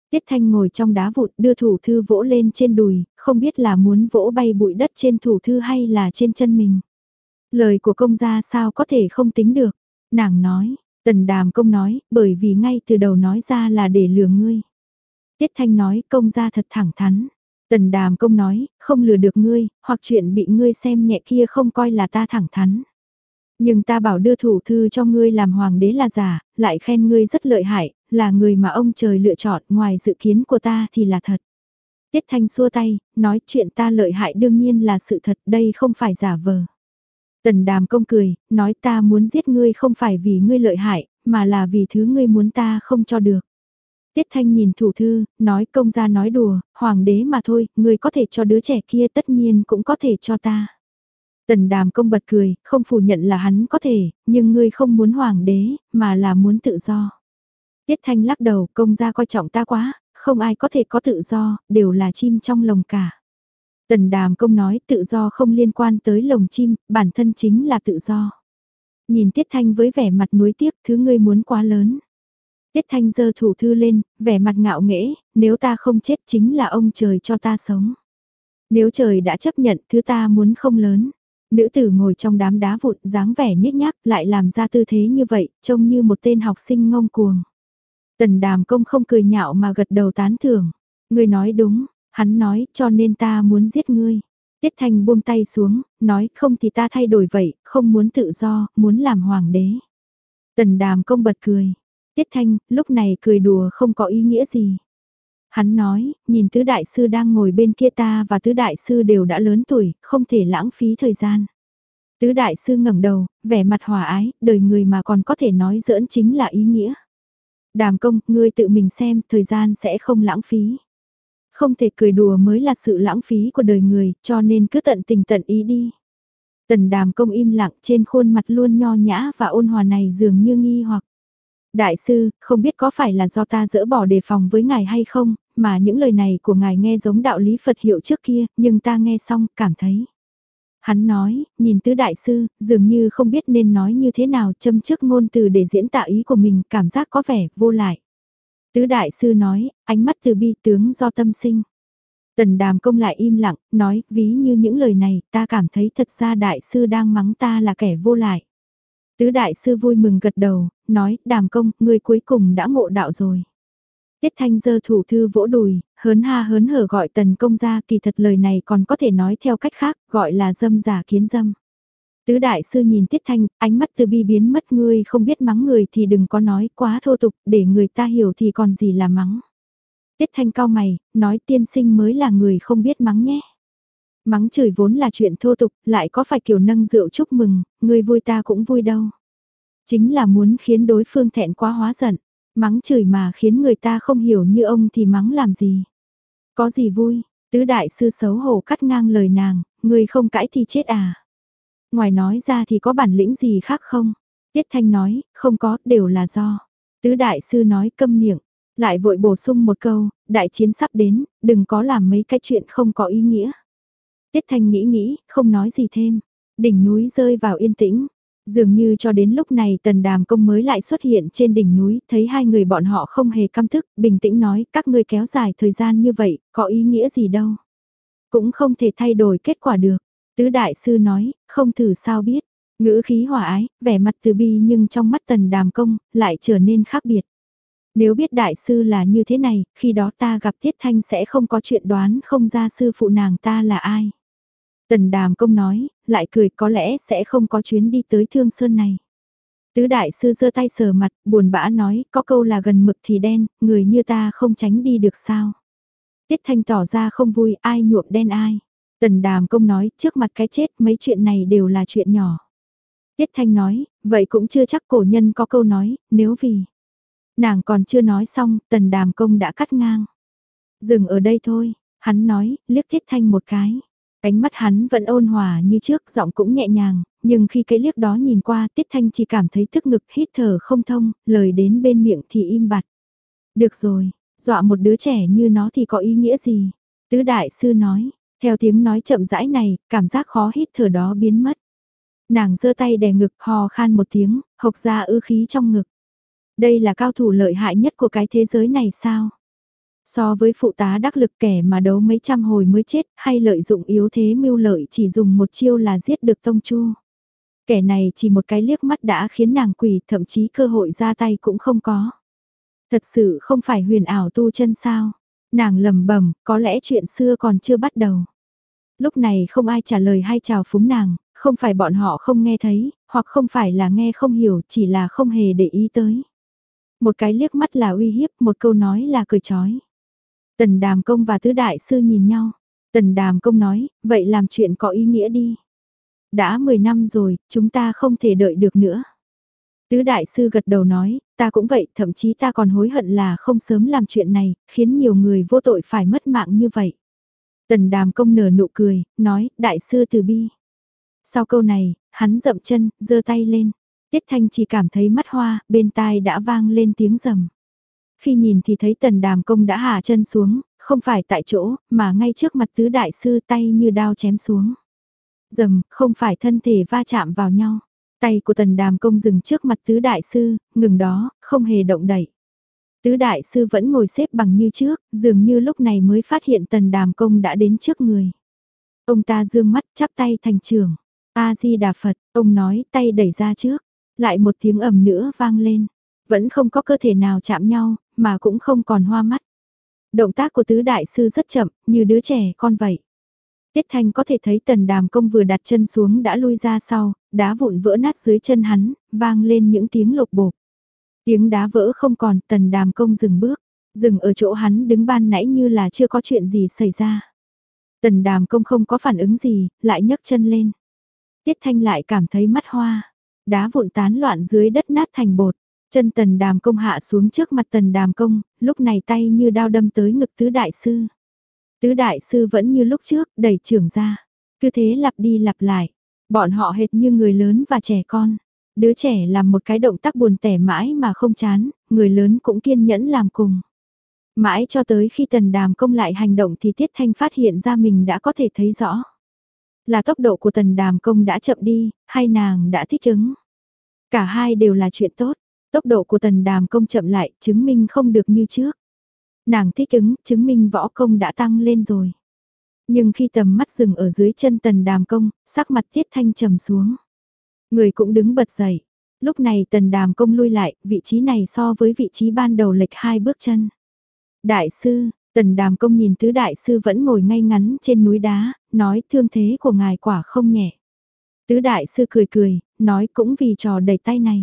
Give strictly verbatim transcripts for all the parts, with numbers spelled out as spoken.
Tiết Thanh ngồi trong đá vụn đưa thủ thư vỗ lên trên đùi, không biết là muốn vỗ bay bụi đất trên thủ thư hay là trên chân mình. Lời của công gia sao có thể không tính được, nàng nói, Tần Đàm Công nói, bởi vì ngay từ đầu nói ra là để lừa ngươi. Tiết Thanh nói, công gia thật thẳng thắn. Tần Đàm Công nói, không lừa được ngươi, hoặc chuyện bị ngươi xem nhẹ kia không coi là ta thẳng thắn. Nhưng ta bảo đưa thủ thư cho ngươi làm hoàng đế là giả, lại khen ngươi rất lợi hại, là người mà ông trời lựa chọn, ngoài dự kiến của ta thì là thật. Tiết Thanh xua tay, nói chuyện ta lợi hại đương nhiên là sự thật, đây không phải giả vờ. Tần Đàm Công cười, nói ta muốn giết ngươi không phải vì ngươi lợi hại, mà là vì thứ ngươi muốn ta không cho được. Tiết Thanh nhìn thủ thư, nói công gia nói đùa, hoàng đế mà thôi, ngươi có thể cho đứa trẻ kia tất nhiên cũng có thể cho ta. Tần Đàm Công bật cười, không phủ nhận là hắn có thể, nhưng ngươi không muốn hoàng đế, mà là muốn tự do. Tiết Thanh lắc đầu, công gia coi trọng ta quá, không ai có thể có tự do, đều là chim trong lồng cả. Tần Đàm Công nói tự do không liên quan tới lồng chim, bản thân chính là tự do. Nhìn Tiết Thanh với vẻ mặt nuối tiếc, thứ ngươi muốn quá lớn. Tiết Thanh giơ thủ thư lên, vẻ mặt ngạo nghễ, nếu ta không chết chính là ông trời cho ta sống. Nếu trời đã chấp nhận, thứ ta muốn không lớn. Nữ tử ngồi trong đám đá vụn, dáng vẻ nhếch nhác, lại làm ra tư thế như vậy, trông như một tên học sinh ngông cuồng. Tần Đàm Công không cười nhạo mà gật đầu tán thưởng. Ngươi nói đúng, hắn nói, cho nên ta muốn giết ngươi. Tiết Thanh buông tay xuống, nói, không thì ta thay đổi vậy, không muốn tự do, muốn làm hoàng đế. Tần Đàm Công bật cười. Tiết Thanh, lúc này cười đùa không có ý nghĩa gì. Hắn nói, nhìn tứ đại sư đang ngồi bên kia ta và tứ đại sư đều đã lớn tuổi, không thể lãng phí thời gian. Tứ đại sư ngẩng đầu, vẻ mặt hòa ái, đời người mà còn có thể nói giỡn chính là ý nghĩa. Đàm Công, ngươi tự mình xem, thời gian sẽ không lãng phí. Không thể cười đùa mới là sự lãng phí của đời người, cho nên cứ tận tình tận ý đi. Tần Đàm Công im lặng, trên khuôn mặt luôn nho nhã và ôn hòa này dường như nghi hoặc. Đại sư, không biết có phải là do ta dỡ bỏ đề phòng với ngài hay không, mà những lời này của ngài nghe giống đạo lý Phật hiệu trước kia, nhưng ta nghe xong, cảm thấy. Hắn nói, nhìn tứ đại sư, dường như không biết nên nói như thế nào, châm trước ngôn từ để diễn tả ý của mình, cảm giác có vẻ vô lại. Tứ đại sư nói, ánh mắt từ bi tướng do tâm sinh. Tần Đàm Công lại im lặng, nói, ví như những lời này, ta cảm thấy thật ra đại sư đang mắng ta là kẻ vô lại. Tứ đại sư vui mừng gật đầu, nói, Đàm Công, ngươi cuối cùng đã ngộ đạo rồi. Tiết Thanh giơ thủ thư vỗ đùi, hớn ha hớn hở gọi Tần Công ra, kỳ thật lời này còn có thể nói theo cách khác, gọi là dâm giả kiến dâm. Tứ đại sư nhìn Tiết Thanh, ánh mắt từ bi biến mất, ngươi không biết mắng người thì đừng có nói quá thô tục, để người ta hiểu thì còn gì là mắng. Tiết Thanh cau mày, nói tiên sinh mới là người không biết mắng nhé. Mắng chửi vốn là chuyện thô tục, lại có phải kiểu nâng rượu chúc mừng, ngươi vui ta cũng vui đâu. Chính là muốn khiến đối phương thẹn quá hóa giận, mắng chửi mà khiến người ta không hiểu như ông thì mắng làm gì. Có gì vui, tứ đại sư xấu hổ cắt ngang lời nàng, ngươi không cãi thì chết à. Ngoài nói ra thì có bản lĩnh gì khác không? Tiết Thanh nói, không có, đều là do. Tứ đại sư nói câm miệng, lại vội bổ sung một câu, đại chiến sắp đến, đừng có làm mấy cái chuyện không có ý nghĩa. Tiết Thanh nghĩ nghĩ, không nói gì thêm. Đỉnh núi rơi vào yên tĩnh. Dường như cho đến lúc này Tần Đàm Công mới lại xuất hiện trên đỉnh núi, thấy hai người bọn họ không hề căm thức, bình tĩnh nói, các ngươi kéo dài thời gian như vậy, có ý nghĩa gì đâu. Cũng không thể thay đổi kết quả được. Tứ đại sư nói, không thử sao biết. Ngữ khí hòa ái, vẻ mặt từ bi nhưng trong mắt Tần Đàm Công, lại trở nên khác biệt. Nếu biết đại sư là như thế này, khi đó ta gặp Tiết Thanh sẽ không có chuyện đoán không ra sư phụ nàng ta là ai. Tần Đàm Công nói, lại cười có lẽ sẽ không có chuyến đi tới Thương Sơn này. Tứ đại sư giơ tay sờ mặt, buồn bã nói, có câu là gần mực thì đen, người như ta không tránh đi được sao. Tiết Thanh tỏ ra không vui, ai nhuộm đen ai. Tần Đàm Công nói, trước mặt cái chết mấy chuyện này đều là chuyện nhỏ. Tiết Thanh nói, vậy cũng chưa chắc cổ nhân có câu nói, nếu vì. Nàng còn chưa nói xong, Tần Đàm Công đã cắt ngang. Dừng ở đây thôi, hắn nói, liếc Tiết Thanh một cái. Ánh mắt hắn vẫn ôn hòa như trước, giọng cũng nhẹ nhàng, nhưng khi cái liếc đó nhìn qua Tiết Thanh chỉ cảm thấy tức ngực hít thở không thông, lời đến bên miệng thì im bặt. Được rồi, dọa một đứa trẻ như nó thì có ý nghĩa gì? Tứ đại sư nói, theo tiếng nói chậm rãi này, cảm giác khó hít thở đó biến mất. Nàng giơ tay đè ngực hò khan một tiếng, hộc ra ư khí trong ngực. Đây là cao thủ lợi hại nhất của cái thế giới này sao? So với phụ tá đắc lực kẻ mà đấu mấy trăm hồi mới chết hay lợi dụng yếu thế mưu lợi chỉ dùng một chiêu là giết được Tông Chu. Kẻ này chỉ một cái liếc mắt đã khiến nàng quỳ, thậm chí cơ hội ra tay cũng không có. Thật sự không phải huyền ảo tu chân sao? Nàng lầm bẩm, có lẽ chuyện xưa còn chưa bắt đầu. Lúc này không ai trả lời hay chào phúng nàng, không phải bọn họ không nghe thấy, hoặc không phải là nghe không hiểu, chỉ là không hề để ý tới. Một cái liếc mắt là uy hiếp, một câu nói là cười chói. Tần Đàm Công và Tứ Đại Sư nhìn nhau. Tần Đàm Công nói, vậy làm chuyện có ý nghĩa đi. Đã mười năm rồi, chúng ta không thể đợi được nữa. Tứ Đại Sư gật đầu nói, ta cũng vậy, thậm chí ta còn hối hận là không sớm làm chuyện này, khiến nhiều người vô tội phải mất mạng như vậy. Tần Đàm Công nở nụ cười, nói, Đại Sư từ bi. Sau câu này, hắn dậm chân, giơ tay lên. Tiết Thanh chỉ cảm thấy mắt hoa, bên tai đã vang lên tiếng rầm. Khi nhìn thì thấy Tần Đàm Công đã hạ chân xuống, không phải tại chỗ, mà ngay trước mặt Tứ Đại Sư, tay như đao chém xuống. Rầm, không phải thân thể va chạm vào nhau. Tay của Tần Đàm Công dừng trước mặt Tứ Đại Sư, ngừng đó, không hề động đậy. Tứ Đại Sư vẫn ngồi xếp bằng như trước, dường như lúc này mới phát hiện Tần Đàm Công đã đến trước người. Ông ta dương mắt chắp tay thành trường. A-di-đà Phật, ông nói tay đẩy ra trước. Lại một tiếng ầm nữa vang lên. Vẫn không có cơ thể nào chạm nhau, mà cũng không còn hoa mắt. Động tác của Tứ Đại Sư rất chậm, như đứa trẻ con vậy. Tiết Thanh có thể thấy Tần Đàm Công vừa đặt chân xuống đã lui ra sau, đá vụn vỡ nát dưới chân hắn, vang lên những tiếng lục bộp. Tiếng đá vỡ không còn, Tần Đàm Công dừng bước, dừng ở chỗ hắn đứng ban nãy như là chưa có chuyện gì xảy ra. Tần Đàm Công không có phản ứng gì, lại nhấc chân lên. Tiết Thanh lại cảm thấy mắt hoa, đá vụn tán loạn dưới đất nát thành bột. Chân Tần Đàm Công hạ xuống trước mặt Tần Đàm Công, lúc này tay như đao đâm tới ngực Tứ Đại Sư. Tứ Đại Sư vẫn như lúc trước, đẩy trưởng ra. Cứ thế lặp đi lặp lại. Bọn họ hệt như người lớn và trẻ con. Đứa trẻ làm một cái động tác buồn tẻ mãi mà không chán, người lớn cũng kiên nhẫn làm cùng. Mãi cho tới khi Tần Đàm Công lại hành động thì Tiết Thanh phát hiện ra mình đã có thể thấy rõ. Là tốc độ của Tần Đàm Công đã chậm đi, hay nàng đã thích ứng. Cả hai đều là chuyện tốt. Tốc độ của Tần Đàm Công chậm lại, chứng minh không được như trước. Nàng thích ứng, chứng minh võ công đã tăng lên rồi. Nhưng khi tầm mắt dừng ở dưới chân Tần Đàm Công, sắc mặt Tiết Thanh trầm xuống. Người cũng đứng bật dậy. Lúc này Tần Đàm Công lui lại, vị trí này so với vị trí ban đầu lệch hai bước chân. Đại sư, Tần Đàm Công nhìn Tứ Đại Sư vẫn ngồi ngay ngắn trên núi đá, nói thương thế của ngài quả không nhẹ. Tứ Đại Sư cười cười, nói cũng vì trò đẩy tay này.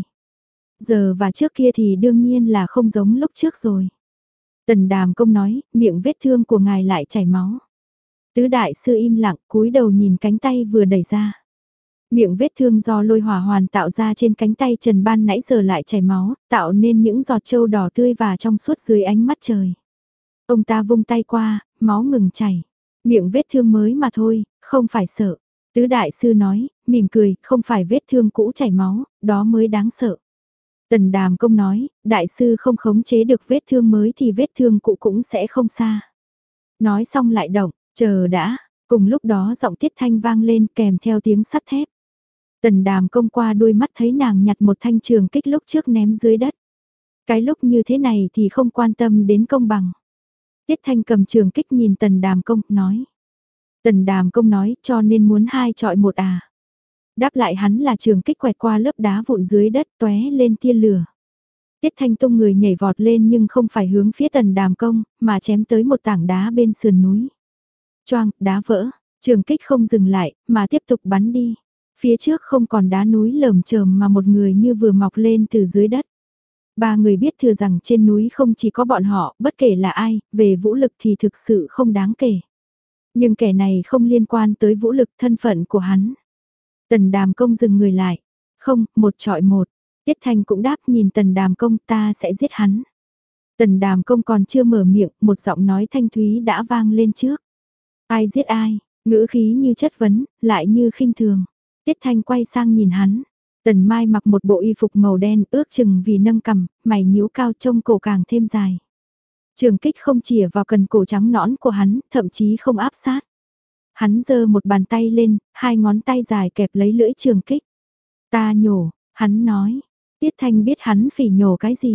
Giờ và trước kia thì đương nhiên là không giống lúc trước rồi. Tần Đàm Công nói, miệng vết thương của ngài lại chảy máu. Tứ Đại Sư im lặng, cúi đầu nhìn cánh tay vừa đẩy ra. Miệng vết thương do lôi hỏa hoàn tạo ra trên cánh tay Trần Ban nãy giờ lại chảy máu, tạo nên những giọt trâu đỏ tươi và trong suốt dưới ánh mắt trời. Ông ta vung tay qua, máu ngừng chảy. Miệng vết thương mới mà thôi, không phải sợ. Tứ Đại Sư nói, mỉm cười, không phải vết thương cũ chảy máu, đó mới đáng sợ. Tần Đàm Công nói, Đại Sư không khống chế được vết thương mới thì vết thương cũ cũng sẽ không xa. Nói xong lại động, chờ đã, cùng lúc đó giọng Tiết Thanh vang lên kèm theo tiếng sắt thép. Tần Đàm Công qua đôi mắt thấy nàng nhặt một thanh trường kích lúc trước ném dưới đất. Cái lúc như thế này thì không quan tâm đến công bằng. Tiết Thanh cầm trường kích nhìn Tần Đàm Công, nói. Tần Đàm Công nói, cho nên muốn hai chọi một à. Đáp lại hắn là trường kích quẹt qua lớp đá vụn dưới đất tóe lên tia lửa. Tiết Thanh tung người nhảy vọt lên nhưng không phải hướng phía Tần Đàm Công, mà chém tới một tảng đá bên sườn núi. Choang, đá vỡ, trường kích không dừng lại, mà tiếp tục bắn đi. Phía trước không còn đá núi lởm chởm mà một người như vừa mọc lên từ dưới đất. Ba người biết thừa rằng trên núi không chỉ có bọn họ, bất kể là ai, về vũ lực thì thực sự không đáng kể. Nhưng kẻ này không liên quan tới vũ lực thân phận của hắn. Tần Đàm Công dừng người lại. Không, một trọi một. Tiết Thanh cũng đáp nhìn Tần Đàm Công ta sẽ giết hắn. Tần Đàm Công còn chưa mở miệng, một giọng nói thanh thúy đã vang lên trước. Ai giết ai, ngữ khí như chất vấn, lại như khinh thường. Tiết Thanh quay sang nhìn hắn. Tần Mai mặc một bộ y phục màu đen ước chừng vì nâng cằm, mày nhíu cao trông cổ càng thêm dài. Trường kích không chìa vào cần cổ trắng nõn của hắn, thậm chí không áp sát. Hắn giơ một bàn tay lên, hai ngón tay dài kẹp lấy lưỡi trường kích. Ta nhổ, hắn nói. Tiết Thanh biết hắn phỉ nhổ cái gì.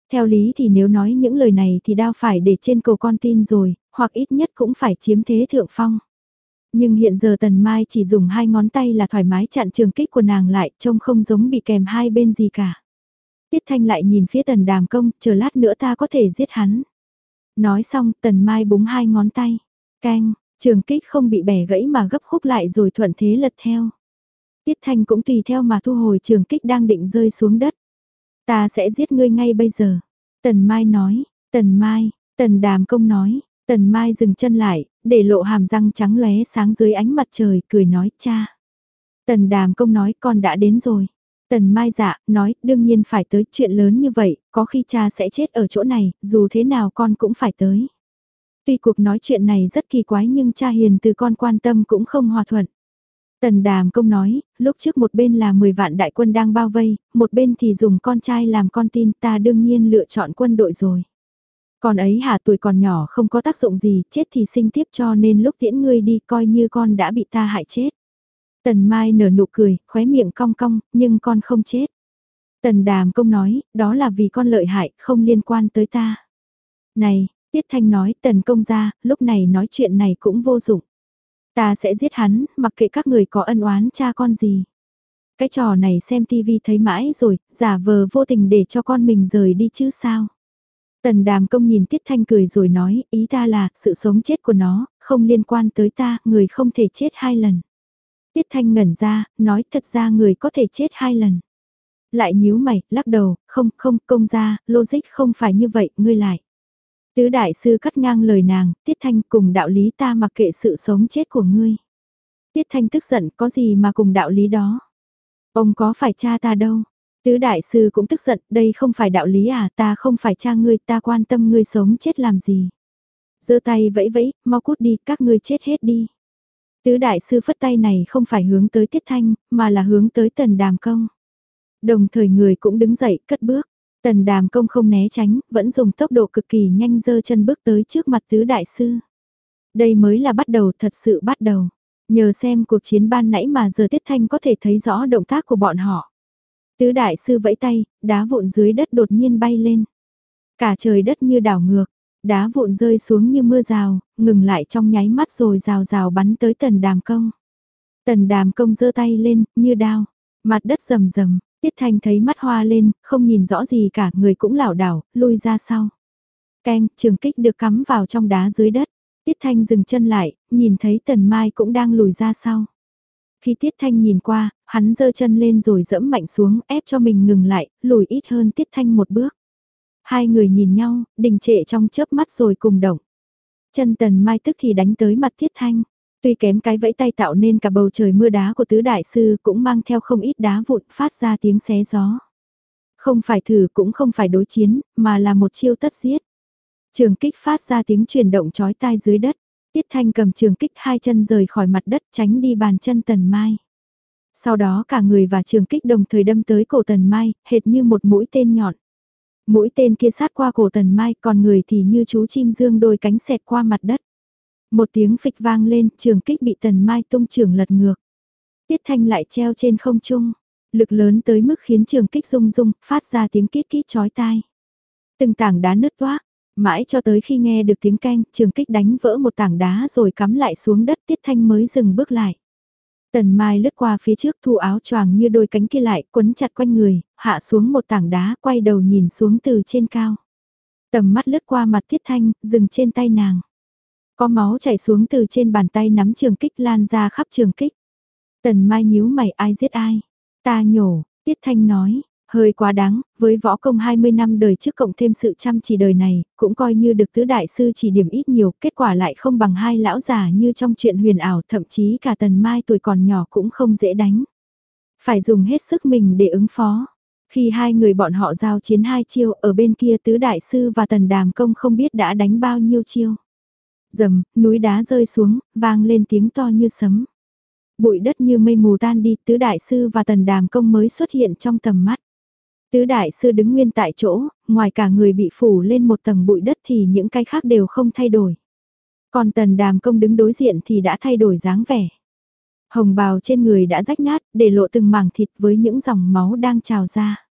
Theo lý thì nếu nói những lời này thì đao phải để trên cầu con tin rồi, hoặc ít nhất cũng phải chiếm thế thượng phong. Nhưng hiện giờ Tần Mai chỉ dùng hai ngón tay là thoải mái chặn trường kích của nàng lại, trông không giống bị kèm hai bên gì cả. Tiết Thanh lại nhìn phía Tần Đàm Công, chờ lát nữa ta có thể giết hắn. Nói xong, Tần Mai búng hai ngón tay. Canh, trường kích không bị bẻ gãy mà gấp khúc lại rồi thuận thế lật theo. Tiết Thanh cũng tùy theo mà thu hồi trường kích đang định rơi xuống đất. Ta sẽ giết ngươi ngay bây giờ. Tần Mai nói, Tần Mai, Tần Đàm Công nói, Tần Mai dừng chân lại, để lộ hàm răng trắng lóe sáng dưới ánh mặt trời, cười nói cha. Tần Đàm Công nói con đã đến rồi. Tần Mai dạ, nói đương nhiên phải tới, chuyện lớn như vậy, có khi cha sẽ chết ở chỗ này, dù thế nào con cũng phải tới. Tuy cuộc nói chuyện này rất kỳ quái nhưng cha hiền từ con quan tâm cũng không hòa thuận. Tần Đàm Công nói, lúc trước một bên là mười vạn đại quân đang bao vây, một bên thì dùng con trai làm con tin, ta đương nhiên lựa chọn quân đội rồi. Con ấy hả, tuổi còn nhỏ không có tác dụng gì, chết thì sinh tiếp, cho nên lúc tiễn ngươi đi coi như con đã bị ta hại chết. Tần Mai nở nụ cười, khóe miệng cong cong, nhưng con không chết. Tần Đàm Công nói, đó là vì con lợi hại, không liên quan tới ta. Này, Tiết Thanh nói, Tần Công gia, lúc này nói chuyện này cũng vô dụng. Ta sẽ giết hắn, mặc kệ các người có ân oán cha con gì. Cái trò này xem tivi thấy mãi rồi, giả vờ vô tình để cho con mình rời đi chứ sao. Tần Đàm Công nhìn Tiết Thanh cười rồi nói, ý ta là, sự sống chết của nó, không liên quan tới ta, người không thể chết hai lần. Tiết Thanh ngẩn ra, nói thật ra người có thể chết hai lần. Lại nhíu mày, lắc đầu, không, không, công gia, logic không phải như vậy, ngươi lại. Tứ đại sư cắt ngang lời nàng, Tiết Thanh cùng đạo lý ta mặc kệ sự sống chết của ngươi. Tiết Thanh tức giận, có gì mà cùng đạo lý đó. Ông có phải cha ta đâu. Tứ đại sư cũng tức giận, đây không phải đạo lý à, ta không phải cha ngươi, ta quan tâm ngươi sống chết làm gì. Giơ tay vẫy vẫy, mau cút đi, các ngươi chết hết đi. Tứ đại sư phất tay này không phải hướng tới Tiết Thanh, mà là hướng tới Tần Đàm Công. Đồng thời người cũng đứng dậy, cất bước. Tần Đàm Công không né tránh, vẫn dùng tốc độ cực kỳ nhanh giơ chân bước tới trước mặt tứ đại sư. Đây mới là bắt đầu, thật sự bắt đầu. Nhờ xem cuộc chiến ban nãy mà giờ Tiết Thanh có thể thấy rõ động tác của bọn họ. Tứ đại sư vẫy tay, đá vụn dưới đất đột nhiên bay lên. Cả trời đất như đảo ngược, đá vụn rơi xuống như mưa rào, ngừng lại trong nháy mắt rồi rào rào bắn tới Tần Đàm Công. Tần Đàm Công giơ tay lên, như đao, mặt đất rầm rầm, Tiết Thanh thấy mắt hoa lên, không nhìn rõ gì cả, người cũng lảo đảo, lui ra sau. Keng, trường kích được cắm vào trong đá dưới đất. Tiết Thanh dừng chân lại, nhìn thấy Tần Mai cũng đang lùi ra sau. Khi Tiết Thanh nhìn qua, hắn giơ chân lên rồi dẫm mạnh xuống, ép cho mình ngừng lại, lùi ít hơn Tiết Thanh một bước. Hai người nhìn nhau, đình trệ trong chớp mắt rồi cùng động. Chân Tần Mai tức thì đánh tới mặt Tiết Thanh. Tuy kém cái vẫy tay tạo nên cả bầu trời mưa đá của tứ đại sư cũng mang theo không ít đá vụn phát ra tiếng xé gió. Không phải thử cũng không phải đối chiến, mà là một chiêu tất giết. Trường kích phát ra tiếng chuyển động chói tai dưới đất. Tiết Thanh cầm trường kích hai chân rời khỏi mặt đất tránh đi bàn chân Tần Mai. Sau đó cả người và trường kích đồng thời đâm tới cổ Tần Mai, hệt như một mũi tên nhọn. Mũi tên kia sát qua cổ Tần Mai, còn người thì như chú chim dương đôi cánh xẹt qua mặt đất. Một tiếng phịch vang lên, trường kích bị Tần Mai tung trường lật ngược. Tiết Thanh lại treo trên không trung, lực lớn tới mức khiến trường kích rung rung, phát ra tiếng kít kít chói tai. Từng tảng đá nứt toác, mãi cho tới khi nghe được tiếng keng, trường kích đánh vỡ một tảng đá rồi cắm lại xuống đất, Tiết Thanh mới dừng bước lại. Tần Mai lướt qua phía trước, thu áo choàng như đôi cánh kia lại, quấn chặt quanh người, hạ xuống một tảng đá, quay đầu nhìn xuống từ trên cao. Tầm mắt lướt qua mặt Tiết Thanh, dừng trên tay nàng. Có máu chảy xuống từ trên bàn tay nắm trường kích lan ra khắp trường kích. Tần Mai nhíu mày, ai giết ai? Ta nhổ, Tiết Thanh nói, hơi quá đáng, với võ công hai mươi năm đời trước cộng thêm sự chăm chỉ đời này, cũng coi như được tứ đại sư chỉ điểm ít nhiều, kết quả lại không bằng hai lão già như trong chuyện huyền ảo, thậm chí cả Tần Mai tuổi còn nhỏ cũng không dễ đánh. Phải dùng hết sức mình để ứng phó. Khi hai người bọn họ giao chiến hai chiêu, ở bên kia tứ đại sư và Tần Đàm Công không biết đã đánh bao nhiêu chiêu. Rầm, núi đá rơi xuống, vang lên tiếng to như sấm. Bụi đất như mây mù tan đi, tứ đại sư và Tần Đàm Công mới xuất hiện trong tầm mắt. Tứ đại sư đứng nguyên tại chỗ, ngoài cả người bị phủ lên một tầng bụi đất thì những cái khác đều không thay đổi. Còn Tần Đàm Công đứng đối diện thì đã thay đổi dáng vẻ. Hồng bào trên người đã rách nát, để lộ từng mảng thịt với những dòng máu đang trào ra.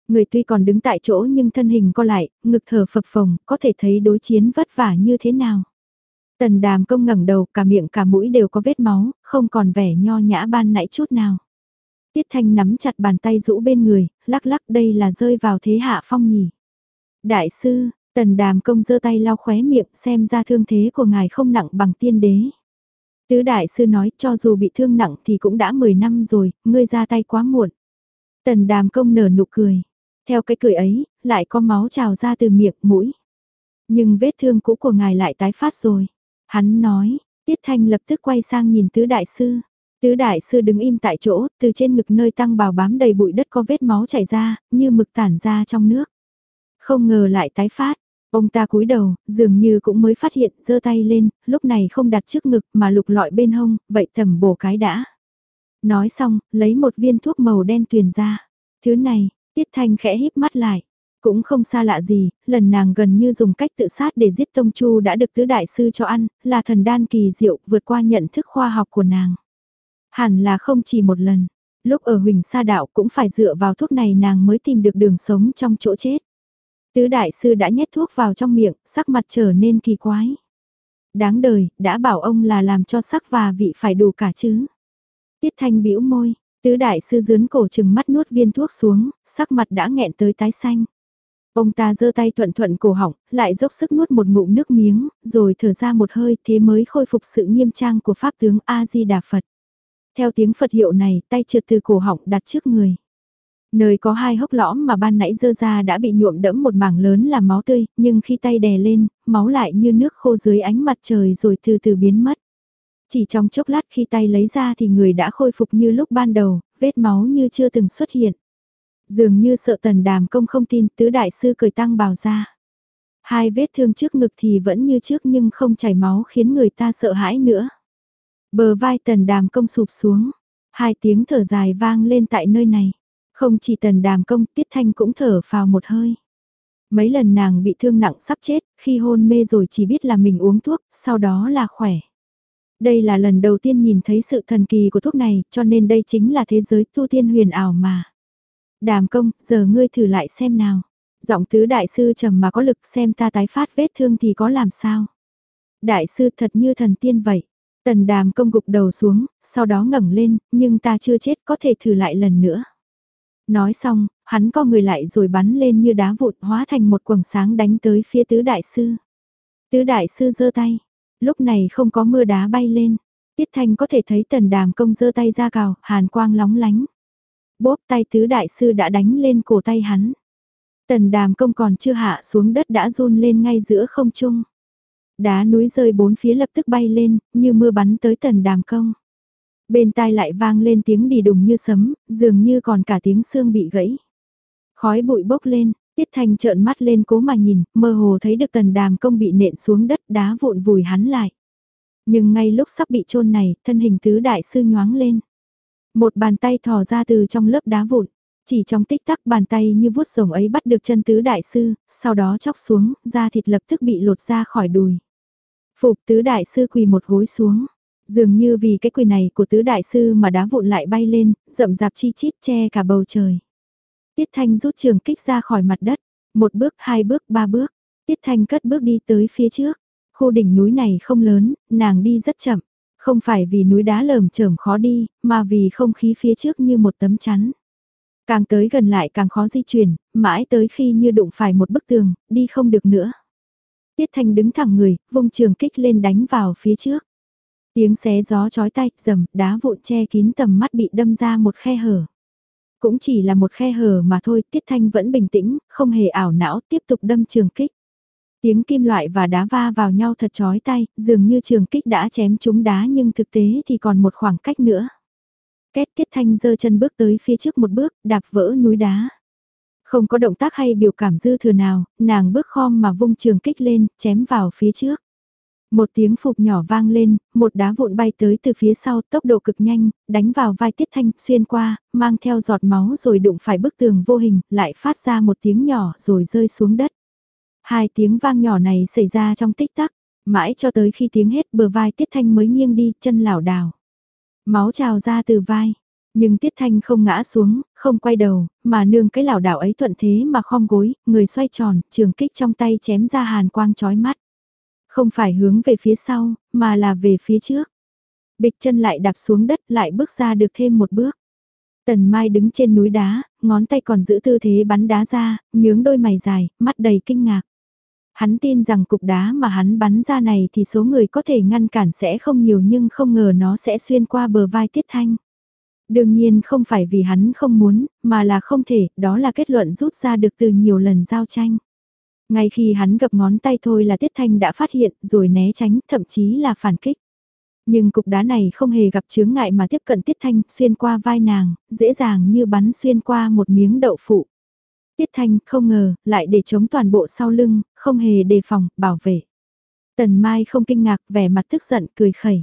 Người tuy còn đứng tại chỗ nhưng thân hình co lại, ngực thở phập phồng, có thể thấy đối chiến vất vả như thế nào. Tần Đàm Công ngẩng đầu, cả miệng cả mũi đều có vết máu, không còn vẻ nho nhã ban nãy chút nào. Tiết Thanh nắm chặt bàn tay rũ bên người, lắc lắc, đây là rơi vào thế hạ phong nhỉ. Đại sư, Tần Đàm Công giơ tay lau khóe miệng, xem ra thương thế của ngài không nặng bằng tiên đế. Tứ đại sư nói, cho dù bị thương nặng thì cũng đã mười năm rồi, ngươi ra tay quá muộn. Tần Đàm Công nở nụ cười. Theo cái cười ấy, lại có máu trào ra từ miệng, mũi. Nhưng vết thương cũ của ngài lại tái phát rồi. Hắn nói, Tiết Thanh lập tức quay sang nhìn tứ đại sư. Tứ đại sư đứng im tại chỗ, từ trên ngực nơi tăng bào bám đầy bụi đất có vết máu chảy ra, như mực tản ra trong nước. Không ngờ lại tái phát. Ông ta cúi đầu, dường như cũng mới phát hiện, giơ tay lên, lúc này không đặt trước ngực mà lục lọi bên hông, vậy tầm bổ cái đã. Nói xong, lấy một viên thuốc màu đen tuyền ra. Thứ này, Tiết Thanh khẽ híp mắt lại. Cũng không xa lạ gì, lần nàng gần như dùng cách tự sát để giết Tông Chu đã được tứ đại sư cho ăn, là thần đan kỳ diệu vượt qua nhận thức khoa học của nàng. Hẳn là không chỉ một lần, lúc ở Huỳnh Sa Đạo cũng phải dựa vào thuốc này nàng mới tìm được đường sống trong chỗ chết. Tứ đại sư đã nhét thuốc vào trong miệng, sắc mặt trở nên kỳ quái. Đáng đời, đã bảo ông là làm cho sắc và vị phải đủ cả chứ. Tiết Thanh bĩu môi, tứ đại sư dướn cổ chừng mắt nuốt viên thuốc xuống, sắc mặt đã nghẹn tới tái xanh. Ông ta giơ tay thuận thuận cổ họng, lại dốc sức nuốt một ngụm nước miếng, rồi thở ra một hơi, thế mới khôi phục sự nghiêm trang của pháp tướng A-di-đà Phật. Theo tiếng Phật hiệu này, tay trượt từ cổ họng đặt trước người. Nơi có hai hốc lõm mà ban nãy dơ ra đã bị nhuộm đẫm một mảng lớn là máu tươi, nhưng khi tay đè lên, máu lại như nước khô dưới ánh mặt trời rồi từ từ biến mất. Chỉ trong chốc lát khi tay lấy ra thì người đã khôi phục như lúc ban đầu, vết máu như chưa từng xuất hiện. Dường như sợ Tần Đàm Công không tin, tứ đại sư cởi tăng bào ra. Hai vết thương trước ngực thì vẫn như trước nhưng không chảy máu khiến người ta sợ hãi nữa. Bờ vai Tần Đàm Công sụp xuống, hai tiếng thở dài vang lên tại nơi này. Không chỉ Tần Đàm Công, Tiết Thanh cũng thở phào một hơi. Mấy lần nàng bị thương nặng sắp chết, khi hôn mê rồi chỉ biết là mình uống thuốc, sau đó là khỏe. Đây là lần đầu tiên nhìn thấy sự thần kỳ của thuốc này, cho nên đây chính là thế giới tu tiên huyền ảo mà. Đàm Công, giờ ngươi thử lại xem nào. Giọng tứ đại sư trầm mà có lực, xem ta tái phát vết thương thì có làm sao. Đại sư thật như thần tiên vậy. Tần Đàm Công gục đầu xuống, sau đó ngẩng lên, nhưng ta chưa chết, có thể thử lại lần nữa. Nói xong, hắn co người lại rồi bắn lên như đá vụn, hóa thành một quầng sáng đánh tới phía tứ đại sư. Tứ đại sư giơ tay, lúc này không có mưa đá bay lên. Tiết Thanh có thể thấy Tần Đàm Công giơ tay ra cào, hàn quang lóng lánh. Bốp, tay tứ đại sư đã đánh lên cổ tay hắn. Tần Đàm Công còn chưa hạ xuống đất đã run lên ngay giữa không trung. Đá núi rơi bốn phía lập tức bay lên, như mưa bắn tới Tần Đàm Công. Bên tai lại vang lên tiếng đì đùng như sấm, dường như còn cả tiếng xương bị gãy. Khói bụi bốc lên, Tiết Thanh trợn mắt lên cố mà nhìn, mơ hồ thấy được Tần Đàm Công bị nện xuống đất, đá vụn vùi hắn lại. Nhưng ngay lúc sắp bị chôn này, thân hình tứ đại sư nhoáng lên. Một bàn tay thò ra từ trong lớp đá vụn, chỉ trong tích tắc bàn tay như vuốt rồng ấy bắt được chân tứ đại sư, sau đó chóc xuống, da thịt lập tức bị lột ra khỏi đùi. Phục tứ đại sư quỳ một gối xuống. Dường như vì cái quỳ này của tứ đại sư mà đá vụn lại bay lên, rậm rạp chi chít che cả bầu trời. Tiết Thanh rút trường kích ra khỏi mặt đất, một bước, hai bước, ba bước. Tiết Thanh cất bước đi tới phía trước. Khu đỉnh núi này không lớn, nàng đi rất chậm. Không phải vì núi đá lởm chởm khó đi, mà vì không khí phía trước như một tấm chắn. Càng tới gần lại càng khó di chuyển, mãi tới khi như đụng phải một bức tường, đi không được nữa. Tiết Thanh đứng thẳng người, vung trường kích lên đánh vào phía trước. Tiếng xé gió chói tai, rầm, đá vụn che kín tầm mắt bị đâm ra một khe hở. Cũng chỉ là một khe hở mà thôi, Tiết Thanh vẫn bình tĩnh, không hề ảo não, tiếp tục đâm trường kích. Tiếng kim loại và đá va vào nhau thật chói tai, dường như trường kích đã chém trúng đá nhưng thực tế thì còn một khoảng cách nữa. Két, Tiết Thanh giơ chân bước tới phía trước một bước, đạp vỡ núi đá. Không có động tác hay biểu cảm dư thừa nào, nàng bước khom mà vung trường kích lên, chém vào phía trước. Một tiếng phụp nhỏ vang lên, một đá vụn bay tới từ phía sau, tốc độ cực nhanh, đánh vào vai Tiết Thanh, xuyên qua, mang theo giọt máu rồi đụng phải bức tường vô hình, lại phát ra một tiếng nhỏ rồi rơi xuống đất. Hai tiếng vang nhỏ này xảy ra trong tích tắc, mãi cho tới khi tiếng hết bờ vai Tiết Thanh mới nghiêng đi, chân lảo đảo. Máu trào ra từ vai, Nhưng Tiết Thanh không ngã xuống, không quay đầu, mà nương cái lảo đảo ấy thuận thế mà khom gối, người xoay tròn, trường kích trong tay chém ra hàn quang chói mắt. Không phải hướng về phía sau, mà là về phía trước. Bịch chân lại đạp xuống đất lại bước ra được thêm một bước. Tần Mai đứng trên núi đá, ngón tay còn giữ tư thế bắn đá ra, nhướng đôi mày dài, mắt đầy kinh ngạc. Hắn tin rằng cục đá mà hắn bắn ra này thì số người có thể ngăn cản sẽ không nhiều nhưng không ngờ nó sẽ xuyên qua bờ vai Tiết Thanh. Đương nhiên không phải vì hắn không muốn, mà là không thể, đó là kết luận rút ra được từ nhiều lần giao tranh. Ngay khi hắn gập ngón tay thôi là Tiết Thanh đã phát hiện rồi né tránh, thậm chí là phản kích. Nhưng cục đá này không hề gặp chướng ngại mà tiếp cận Tiết Thanh, xuyên qua vai nàng, dễ dàng như bắn xuyên qua một miếng đậu phụ. Tiết Thanh không ngờ, lại để chống toàn bộ sau lưng, không hề đề phòng, bảo vệ. Tần Mai không kinh ngạc, vẻ mặt tức giận, cười khẩy.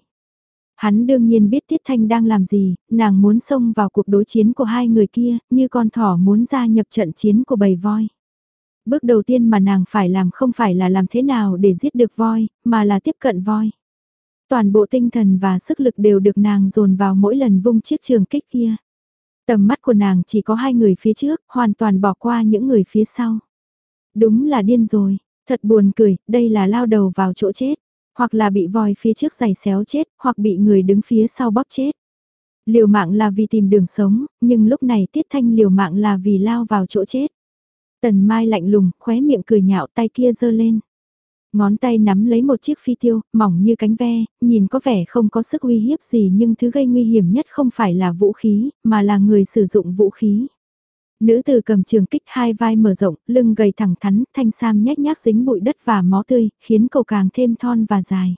Hắn đương nhiên biết Tiết Thanh đang làm gì, nàng muốn xông vào cuộc đối chiến của hai người kia, như con thỏ muốn gia nhập trận chiến của bầy voi. Bước đầu tiên mà nàng phải làm không phải là làm thế nào để giết được voi, mà là tiếp cận voi. Toàn bộ tinh thần và sức lực đều được nàng dồn vào mỗi lần vung chiếc trường kích kia. Tầm mắt của nàng chỉ có hai người phía trước, hoàn toàn bỏ qua những người phía sau. Đúng là điên rồi, thật buồn cười, đây là lao đầu vào chỗ chết. Hoặc là bị voi phía trước giày xéo chết, hoặc bị người đứng phía sau bóp chết. Liều mạng là vì tìm đường sống, nhưng lúc này Tiết Thanh liều mạng là vì lao vào chỗ chết. Tần Mai lạnh lùng, khóe miệng cười nhạo, tay kia giơ lên. Ngón tay nắm lấy một chiếc phi tiêu, mỏng như cánh ve, nhìn có vẻ không có sức uy hiếp gì nhưng thứ gây nguy hiểm nhất không phải là vũ khí, mà là người sử dụng vũ khí. Nữ tử cầm trường kích, hai vai mở rộng, lưng gầy thẳng thắn, thanh sam nhếch nhác dính bụi đất và máu tươi, khiến cầu càng thêm thon và dài.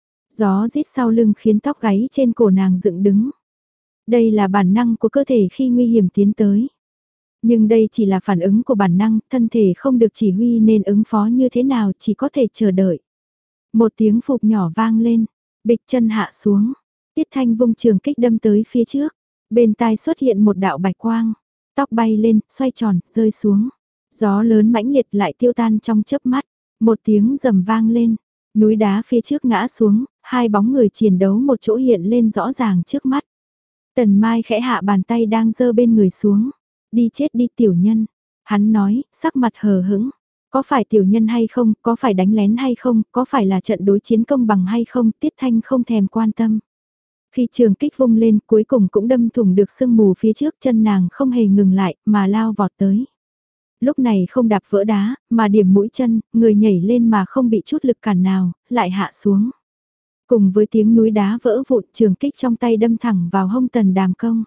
Gió rít sau lưng khiến tóc gáy trên cổ nàng dựng đứng. Đây là bản năng của cơ thể khi nguy hiểm tiến tới. Nhưng đây chỉ là phản ứng của bản năng, thân thể không được chỉ huy nên ứng phó như thế nào chỉ có thể chờ đợi. Một tiếng phụp nhỏ vang lên, bịch chân hạ xuống, Tiết Thanh vung trường kích đâm tới phía trước, bên tai xuất hiện một đạo bạch quang, tóc bay lên, xoay tròn, rơi xuống. Gió lớn mãnh liệt lại tiêu tan trong chớp mắt, một tiếng rầm vang lên, núi đá phía trước ngã xuống, hai bóng người chiến đấu một chỗ hiện lên rõ ràng trước mắt. Tần Mai khẽ hạ bàn tay đang giơ bên người xuống. Đi chết đi tiểu nhân, hắn nói, sắc mặt hờ hững. Có phải tiểu nhân hay không, có phải đánh lén hay không, có phải là trận đối chiến công bằng hay không, Tiết Thanh không thèm quan tâm. Khi trường kích vung lên cuối cùng cũng đâm thủng được sương mù phía trước, chân nàng không hề ngừng lại mà lao vọt tới. Lúc này không đạp vỡ đá, mà điểm mũi chân, người nhảy lên mà không bị chút lực cản nào, lại hạ xuống. Cùng với tiếng núi đá vỡ vụn, trường kích trong tay đâm thẳng vào hông Tần Đàm Công.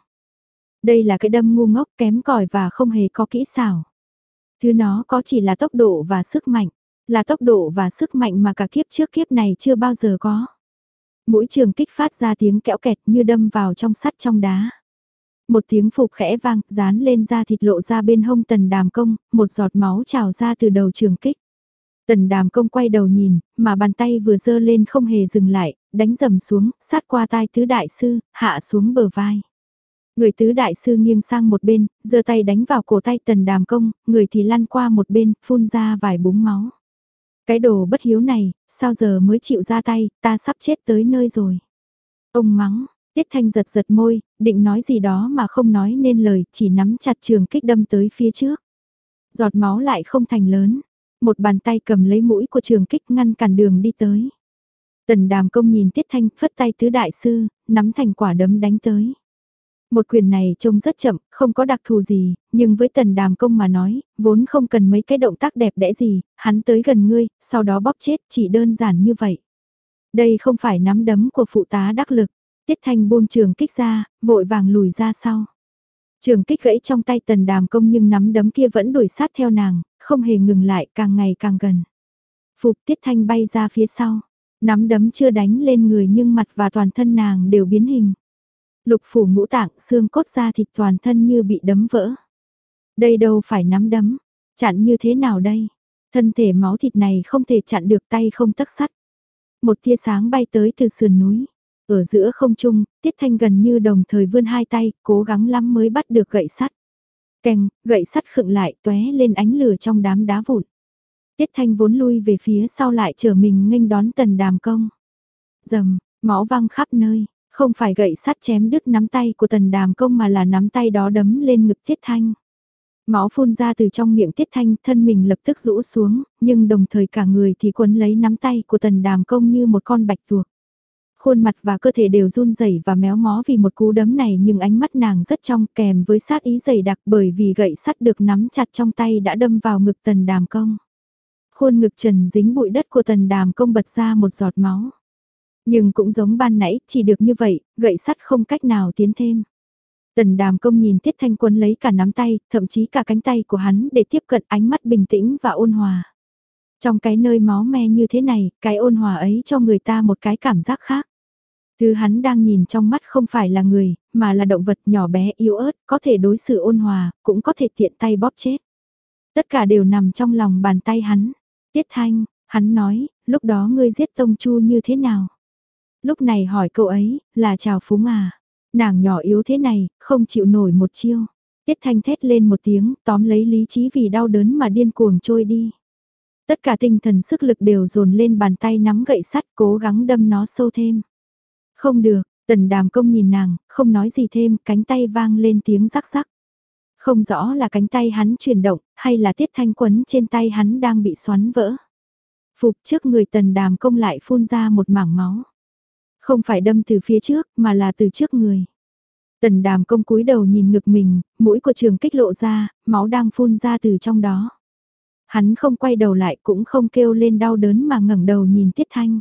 Đây là cái đâm ngu ngốc kém cỏi và không hề có kỹ xảo. Thứ nó có chỉ là tốc độ và sức mạnh, là tốc độ và sức mạnh mà cả kiếp trước kiếp này chưa bao giờ có. Mũi trường kích phát ra tiếng kẽo kẹt như đâm vào trong sắt trong đá. Một tiếng phụp khẽ vang, dán lên da thịt lộ ra bên hông Tần Đàm Công, một giọt máu trào ra từ đầu trường kích. Tần Đàm Công quay đầu nhìn, mà bàn tay vừa giơ lên không hề dừng lại, đánh dầm xuống, sát qua tai tứ đại sư, hạ xuống bờ vai. Người tứ đại sư nghiêng sang một bên, giơ tay đánh vào cổ tay Tần Đàm Công, người thì lăn qua một bên, phun ra vài búng máu. Cái đồ bất hiếu này, sao giờ mới chịu ra tay, ta sắp chết tới nơi rồi. Ông mắng, Tiết Thanh giật giật môi, định nói gì đó mà không nói nên lời, chỉ nắm chặt trường kích đâm tới phía trước. Giọt máu lại không thành lớn, một bàn tay cầm lấy mũi của trường kích ngăn cản đường đi tới. Tần Đàm Công nhìn Tiết Thanh phất tay tứ đại sư, nắm thành quả đấm đánh tới. Một quyền này trông rất chậm, không có đặc thù gì, nhưng với Tần Đàm Công mà nói, vốn không cần mấy cái động tác đẹp đẽ gì, hắn tới gần ngươi, sau đó bóp chết, chỉ đơn giản như vậy. Đây không phải nắm đấm của phụ tá đắc lực, Tiết Thanh buông trường kích ra, vội vàng lùi ra sau. Trường kích gãy trong tay Tần Đàm Công nhưng nắm đấm kia vẫn đuổi sát theo nàng, không hề ngừng lại, càng ngày càng gần. Phục Tiết Thanh bay ra phía sau, nắm đấm chưa đánh lên người nhưng mặt và toàn thân nàng đều biến hình. Lục phủ ngũ tạng, xương cốt da thịt toàn thân như bị đấm vỡ. Đây đâu phải nắm đấm, chặn như thế nào đây? Thân thể máu thịt này không thể chặn được, tay không tấc sắt. Một tia sáng bay tới từ sườn núi. Ở giữa không trung, Tiết Thanh gần như đồng thời vươn hai tay, cố gắng lắm mới bắt được gậy sắt. Keng, gậy sắt khựng lại, tóe lên ánh lửa trong đám đá vụn. Tiết Thanh vốn lui về phía sau lại trở mình nghênh đón Tần Đàm Công. Dầm, máu văng khắp nơi. Không phải gậy sắt chém đứt nắm tay của Tần Đàm Công mà là nắm tay đó đấm lên ngực Tiết Thanh. Máu phun ra từ trong miệng Tiết Thanh, thân mình lập tức rũ xuống, nhưng đồng thời cả người thì quấn lấy nắm tay của Tần Đàm Công như một con bạch tuộc. Khuôn mặt và cơ thể đều run rẩy và méo mó vì một cú đấm này, nhưng ánh mắt nàng rất trong, kèm với sát ý dày đặc, bởi vì gậy sắt được nắm chặt trong tay đã đâm vào ngực Tần Đàm Công. Khuôn ngực trần dính bụi đất của Tần Đàm Công bật ra một giọt máu. Nhưng cũng giống ban nãy, chỉ được như vậy, gậy sắt không cách nào tiến thêm. Tần Đàm Công nhìn Tiết Thanh quấn lấy cả nắm tay, thậm chí cả cánh tay của hắn để tiếp cận, ánh mắt bình tĩnh và ôn hòa. Trong cái nơi máu me như thế này, cái ôn hòa ấy cho người ta một cái cảm giác khác. Thứ hắn đang nhìn trong mắt không phải là người, mà là động vật nhỏ bé yếu ớt, có thể đối xử ôn hòa, cũng có thể tiện tay bóp chết. Tất cả đều nằm trong lòng bàn tay hắn. Tiết Thanh, hắn nói, lúc đó ngươi giết Tông Chu như thế nào? Lúc này hỏi câu ấy, là trào phúng à? Nàng nhỏ yếu thế này, không chịu nổi một chiêu. Tiết Thanh thét lên một tiếng, tóm lấy lý trí vì đau đớn mà điên cuồng trôi đi. Tất cả tinh thần sức lực đều dồn lên bàn tay nắm gậy sắt, cố gắng đâm nó sâu thêm. Không được, Tần Đàm Công nhìn nàng, không nói gì thêm, cánh tay vang lên tiếng rắc rắc. Không rõ là cánh tay hắn chuyển động, hay là Tiết Thanh quấn trên tay hắn đang bị xoắn vỡ. Phục trước người Tần Đàm Công lại phun ra một mảng máu. Không phải đâm từ phía trước, mà là từ trước người. Tần Đàm Công cúi đầu nhìn ngực mình, mũi của trường kích lộ ra, máu đang phun ra từ trong đó. Hắn không quay đầu lại cũng không kêu lên đau đớn mà ngẩng đầu nhìn Tiết Thanh.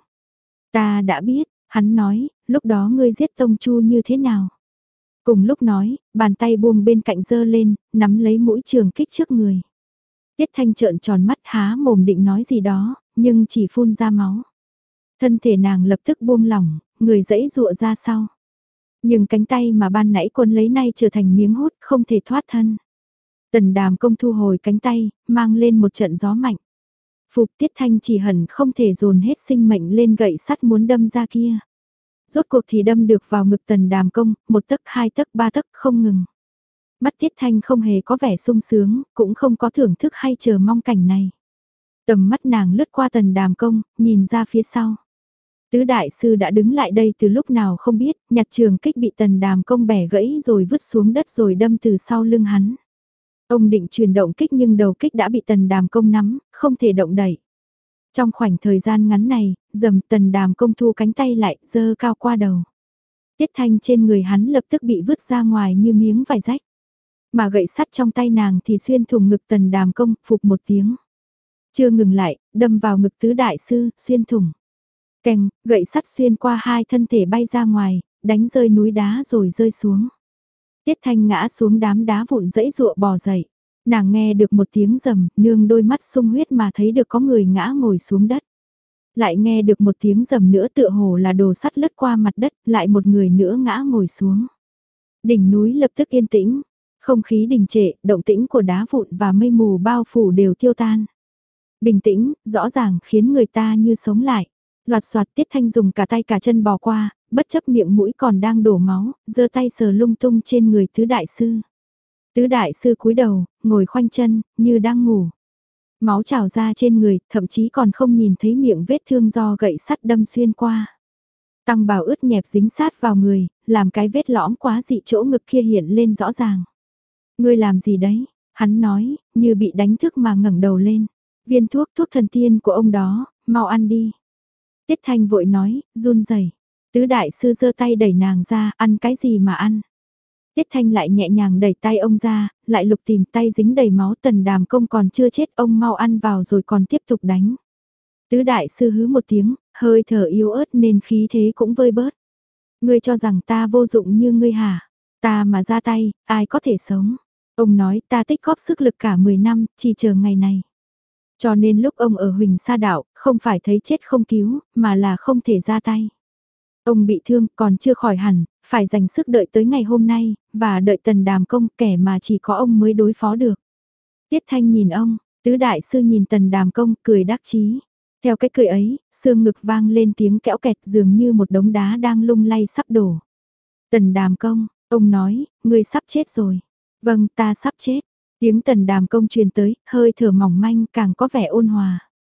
Ta đã biết, hắn nói, lúc đó ngươi giết Tông Chu như thế nào? Cùng lúc nói, bàn tay buông bên cạnh giơ lên, nắm lấy mũi trường kích trước người. Tiết Thanh trợn tròn mắt há mồm định nói gì đó, nhưng chỉ phun ra máu. Thân thể nàng lập tức buông lỏng, người dãy dụa ra sau. Nhưng cánh tay mà ban nãy quân lấy nay trở thành miếng hút, không thể thoát thân. Tần Đàm Công thu hồi cánh tay, mang lên một trận gió mạnh. Phục Tiết Thanh chỉ hận không thể dồn hết sinh mệnh lên gậy sắt muốn đâm ra kia. Rốt cuộc thì đâm được vào ngực Tần Đàm Công, một tấc hai tấc ba tấc không ngừng. Mắt Tiết Thanh không hề có vẻ sung sướng, cũng không có thưởng thức hay chờ mong cảnh này. Tầm mắt nàng lướt qua Tần Đàm Công, nhìn ra phía sau. Tứ đại sư đã đứng lại đây từ lúc nào không biết, nhặt trường kích bị Tần Đàm Công bẻ gãy rồi vứt xuống đất rồi đâm từ sau lưng hắn. Ông định chuyển động kích nhưng đầu kích đã bị Tần Đàm Công nắm, không thể động đẩy. Trong khoảnh thời gian ngắn này, dầm Tần Đàm Công thu cánh tay lại, giơ cao qua đầu. Tiết Thanh trên người hắn lập tức bị vứt ra ngoài như miếng vải rách. Mà gậy sắt trong tay nàng thì xuyên thủng ngực Tần Đàm Công, phục một tiếng. Chưa ngừng lại, đâm vào ngực tứ đại sư, xuyên thủng. Kèng, gậy sắt xuyên qua hai thân thể bay ra ngoài, đánh rơi núi đá rồi rơi xuống. Tiết Thanh ngã xuống đám đá vụn dãy dụa bò dậy. Nàng nghe được một tiếng rầm, nương đôi mắt sung huyết mà thấy được có người ngã ngồi xuống đất. Lại nghe được một tiếng rầm nữa tựa hồ là đồ sắt lướt qua mặt đất, lại một người nữa ngã ngồi xuống. Đỉnh núi lập tức yên tĩnh, không khí đình trệ, động tĩnh của đá vụn và mây mù bao phủ đều tiêu tan. Bình tĩnh, rõ ràng khiến người ta như sống lại. Loạt soạt Tiết Thanh dùng cả tay cả chân bò qua, bất chấp miệng mũi còn đang đổ máu, giơ tay sờ lung tung trên người tứ đại sư. Tứ đại sư cúi đầu, ngồi khoanh chân, như đang ngủ. Máu trào ra trên người, thậm chí còn không nhìn thấy miệng vết thương do gậy sắt đâm xuyên qua. Tăng bào ướt nhẹp dính sát vào người, làm cái vết lõm quá dị chỗ ngực kia hiện lên rõ ràng. Ngươi làm gì đấy? Hắn nói, như bị đánh thức mà ngẩng đầu lên. Viên thuốc thuốc thần tiên của ông đó, mau ăn đi. Tiết Thanh vội nói, run rẩy. Tứ đại sư giơ tay đẩy nàng ra, ăn cái gì mà ăn? Tiết Thanh lại nhẹ nhàng đẩy tay ông ra, lại lục tìm tay dính đầy máu. Tần Đàm Công còn chưa chết, ông mau ăn vào rồi còn tiếp tục đánh. Tứ đại sư hứ một tiếng, hơi thở yếu ớt nên khí thế cũng vơi bớt. Ngươi cho rằng ta vô dụng như ngươi hả? Ta mà ra tay, ai có thể sống? Ông nói ta tích góp sức lực cả mười năm, chỉ chờ ngày này. Cho nên lúc ông ở Huỳnh Sa Đạo, không phải thấy chết không cứu, mà là không thể ra tay. Ông bị thương còn chưa khỏi hẳn, phải dành sức đợi tới ngày hôm nay, và đợi Tần Đàm Công, kẻ mà chỉ có ông mới đối phó được. Tiết Thanh nhìn ông, tứ đại sư nhìn Tần Đàm Công, cười đắc chí. Theo cái cười ấy, xương ngực vang lên tiếng kẽo kẹt dường như một đống đá đang lung lay sắp đổ. Tần Đàm Công, ông nói, ngươi sắp chết rồi. Vâng, ta sắp chết. Tiếng Tần Đàm Công truyền tới, hơi thở mỏng manh càng có vẻ ôn hòa.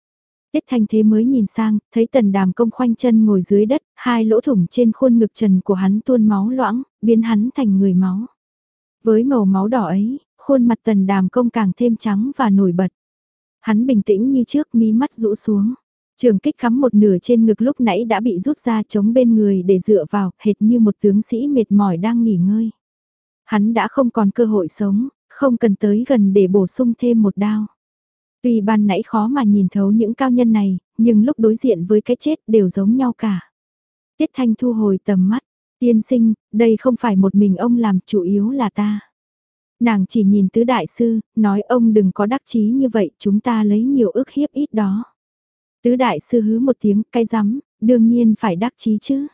Tiết Thanh thế mới nhìn sang, thấy Tần Đàm Công khoanh chân ngồi dưới đất, hai lỗ thủng trên khuôn ngực trần của hắn tuôn máu loãng, biến hắn thành người máu. Với màu máu đỏ ấy, khuôn mặt Tần Đàm Công càng thêm trắng và nổi bật. Hắn bình tĩnh như trước, mí mắt rũ xuống. Trường kích cắm một nửa trên ngực lúc nãy đã bị rút ra chống bên người để dựa vào, hệt như một tướng sĩ mệt mỏi đang nghỉ ngơi. Hắn đã không còn cơ hội sống, không cần tới gần để bổ sung thêm một đao. Tuy ban nãy khó mà nhìn thấu những cao nhân này, nhưng lúc đối diện với cái chết đều giống nhau cả. Tiết Thanh thu hồi tầm mắt, tiên sinh, đây không phải một mình ông làm, chủ yếu là ta. Nàng chỉ nhìn tứ đại sư, nói ông đừng có đắc chí như vậy, chúng ta lấy nhiều ức hiếp ít đó. Tứ đại sư hứ một tiếng, cay rắm, đương nhiên phải đắc chí chứ.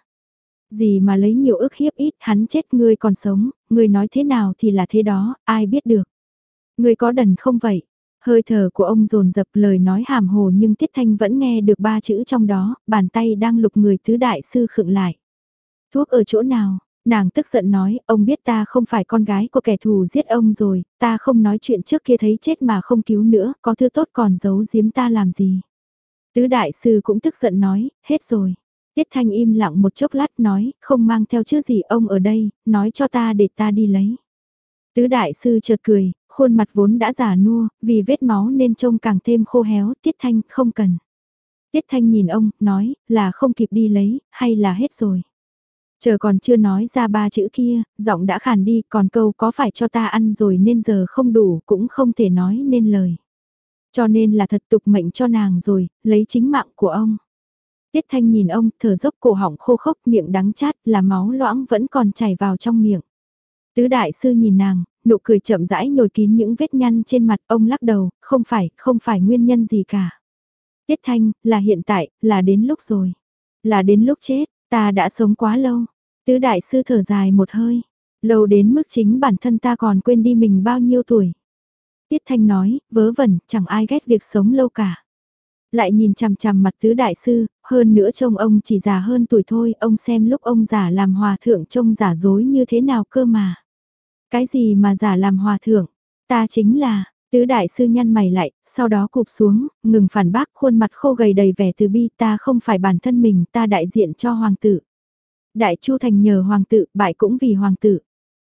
Gì mà lấy nhiều ức hiếp ít, hắn chết ngươi còn sống, ngươi nói thế nào thì là thế đó, ai biết được. Ngươi có đần không vậy? Hơi thở của ông dồn dập, lời nói hàm hồ nhưng Tiết Thanh vẫn nghe được ba chữ trong đó, bàn tay đang lục người tứ đại sư khựng lại. Thuốc ở chỗ nào? Nàng tức giận nói, ông biết ta không phải con gái của kẻ thù giết ông rồi, ta không nói chuyện trước kia thấy chết mà không cứu nữa, có thứ tốt còn giấu giếm ta làm gì. Tứ đại sư cũng tức giận nói, hết rồi. Tiết Thanh im lặng một chốc lát nói, không mang theo chứ gì ông ở đây, nói cho ta để ta đi lấy. Tứ đại sư chợt cười, khuôn mặt vốn đã già nua, vì vết máu nên trông càng thêm khô héo, Tiết Thanh không cần. Tiết Thanh nhìn ông, nói, là không kịp đi lấy, hay là hết rồi. Chờ còn chưa nói ra ba chữ kia, giọng đã khàn đi, còn câu có phải cho ta ăn rồi nên giờ không đủ, cũng không thể nói nên lời. Cho nên là thật tục mệnh cho nàng rồi, lấy chính mạng của ông. Tiết Thanh nhìn ông, thở dốc, cổ họng khô khốc, miệng đắng chát, là máu loãng vẫn còn chảy vào trong miệng. Tứ đại sư nhìn nàng, nụ cười chậm rãi nhồi kín những vết nhăn trên mặt, ông lắc đầu, không phải, không phải nguyên nhân gì cả. Tiết Thanh, là hiện tại, là đến lúc rồi. Là đến lúc chết, ta đã sống quá lâu. Tứ đại sư thở dài một hơi, lâu đến mức chính bản thân ta còn quên đi mình bao nhiêu tuổi. Tiết Thanh nói, vớ vẩn, chẳng ai ghét việc sống lâu cả. Lại nhìn chằm chằm mặt tứ đại sư, hơn nữa trông ông chỉ già hơn tuổi thôi, ông xem lúc ông giả làm hòa thượng trông giả dối như thế nào cơ mà. Cái gì mà giả làm hòa thượng, ta chính là, tứ đại sư nhăn mày lại, sau đó cụp xuống, ngừng phản bác, khuôn mặt khô gầy đầy vẻ từ bi, ta không phải bản thân mình, ta đại diện cho hoàng tử. Đại Chu Thành nhờ hoàng tử, bại cũng vì hoàng tử.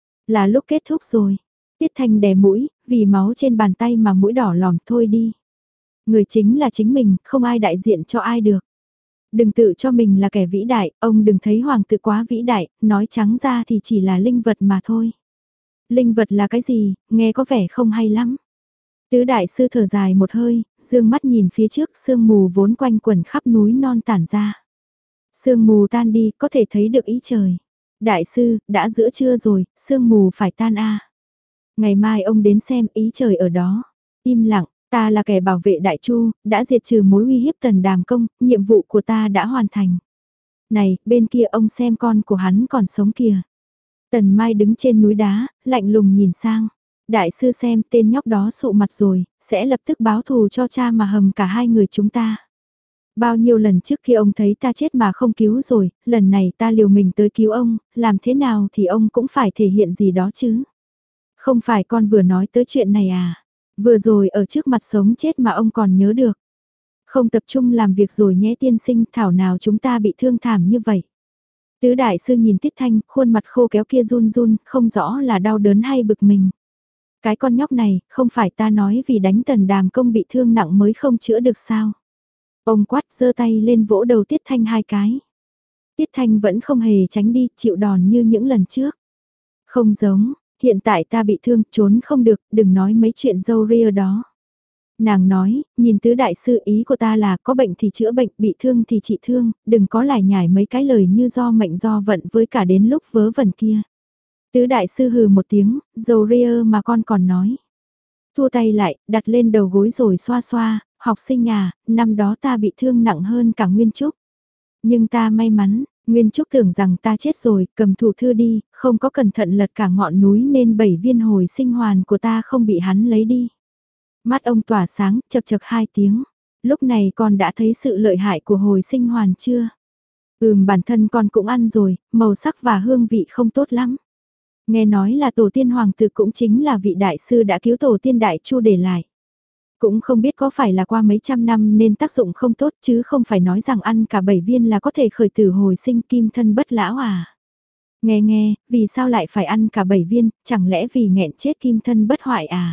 Là lúc kết thúc rồi. Tiết Thanh đè mũi, vì máu trên bàn tay mà mũi đỏ lòm, thôi đi. Người chính là chính mình, không ai đại diện cho ai được. Đừng tự cho mình là kẻ vĩ đại, ông đừng thấy hoàng tử quá vĩ đại, nói trắng ra thì chỉ là linh vật mà thôi. Linh vật là cái gì, nghe có vẻ không hay lắm. Tứ đại sư thở dài một hơi, dương mắt nhìn phía trước, sương mù vốn quanh quẩn khắp núi non tản ra. Sương mù tan đi, có thể thấy được ý trời. Đại sư, đã giữa trưa rồi, sương mù phải tan a. Ngày mai ông đến xem ý trời ở đó. Im lặng, ta là kẻ bảo vệ Đại Chu, đã diệt trừ mối uy hiếp Tần Đàm Công, nhiệm vụ của ta đã hoàn thành. Này, bên kia ông xem con của hắn còn sống kìa. Tần Mai đứng trên núi đá, lạnh lùng nhìn sang. Đại sư xem tên nhóc đó sụ mặt rồi, sẽ lập tức báo thù cho cha mà hầm cả hai người chúng ta. Bao nhiêu lần trước khi ông thấy ta chết mà không cứu rồi, lần này ta liều mình tới cứu ông, làm thế nào thì ông cũng phải thể hiện gì đó chứ. Không phải con vừa nói tới chuyện này à, vừa rồi ở trước mặt sống chết mà ông còn nhớ được. Không tập trung làm việc rồi nhé tiên sinh, thảo nào chúng ta bị thương thảm như vậy. Tứ đại sư nhìn Tiết Thanh, khuôn mặt khô kéo kia run run, không rõ là đau đớn hay bực mình. Cái con nhóc này, không phải ta nói vì đánh Tần Đàm Công bị thương nặng mới không chữa được sao. Ông quát giơ tay lên vỗ đầu Tiết Thanh hai cái. Tiết Thanh vẫn không hề tránh đi, chịu đòn như những lần trước. Không giống, hiện tại ta bị thương, trốn không được, đừng nói mấy chuyện dâu ria đó. Nàng nói, nhìn tứ đại sư, ý của ta là có bệnh thì chữa bệnh, bị thương thì trị thương, đừng có lải nhải mấy cái lời như do mệnh do vận với cả đến lúc vớ vẩn kia. Tứ đại sư hừ một tiếng, dâu ria mà con còn nói. Thua tay lại, đặt lên đầu gối rồi xoa xoa, học sinh à, năm đó ta bị thương nặng hơn cả Nguyên Trúc. Nhưng ta may mắn, Nguyên Trúc tưởng rằng ta chết rồi, cầm thủ thư đi, không có cẩn thận lật cả ngọn núi nên bảy viên hồi sinh hoàn của ta không bị hắn lấy đi. Mắt ông tỏa sáng, chật chật hai tiếng. Lúc này con đã thấy sự lợi hại của hồi sinh hoàn chưa? Ừm, bản thân con cũng ăn rồi, màu sắc và hương vị không tốt lắm. Nghe nói là tổ tiên hoàng tử cũng chính là vị đại sư đã cứu tổ tiên Đại Chu để lại. Cũng không biết có phải là qua mấy trăm năm nên tác dụng không tốt chứ không phải nói rằng ăn cả bảy viên là có thể khởi tử hồi sinh kim thân bất lão à. Nghe nghe, vì sao lại phải ăn cả bảy viên, chẳng lẽ vì nghẹn chết kim thân bất hoại à?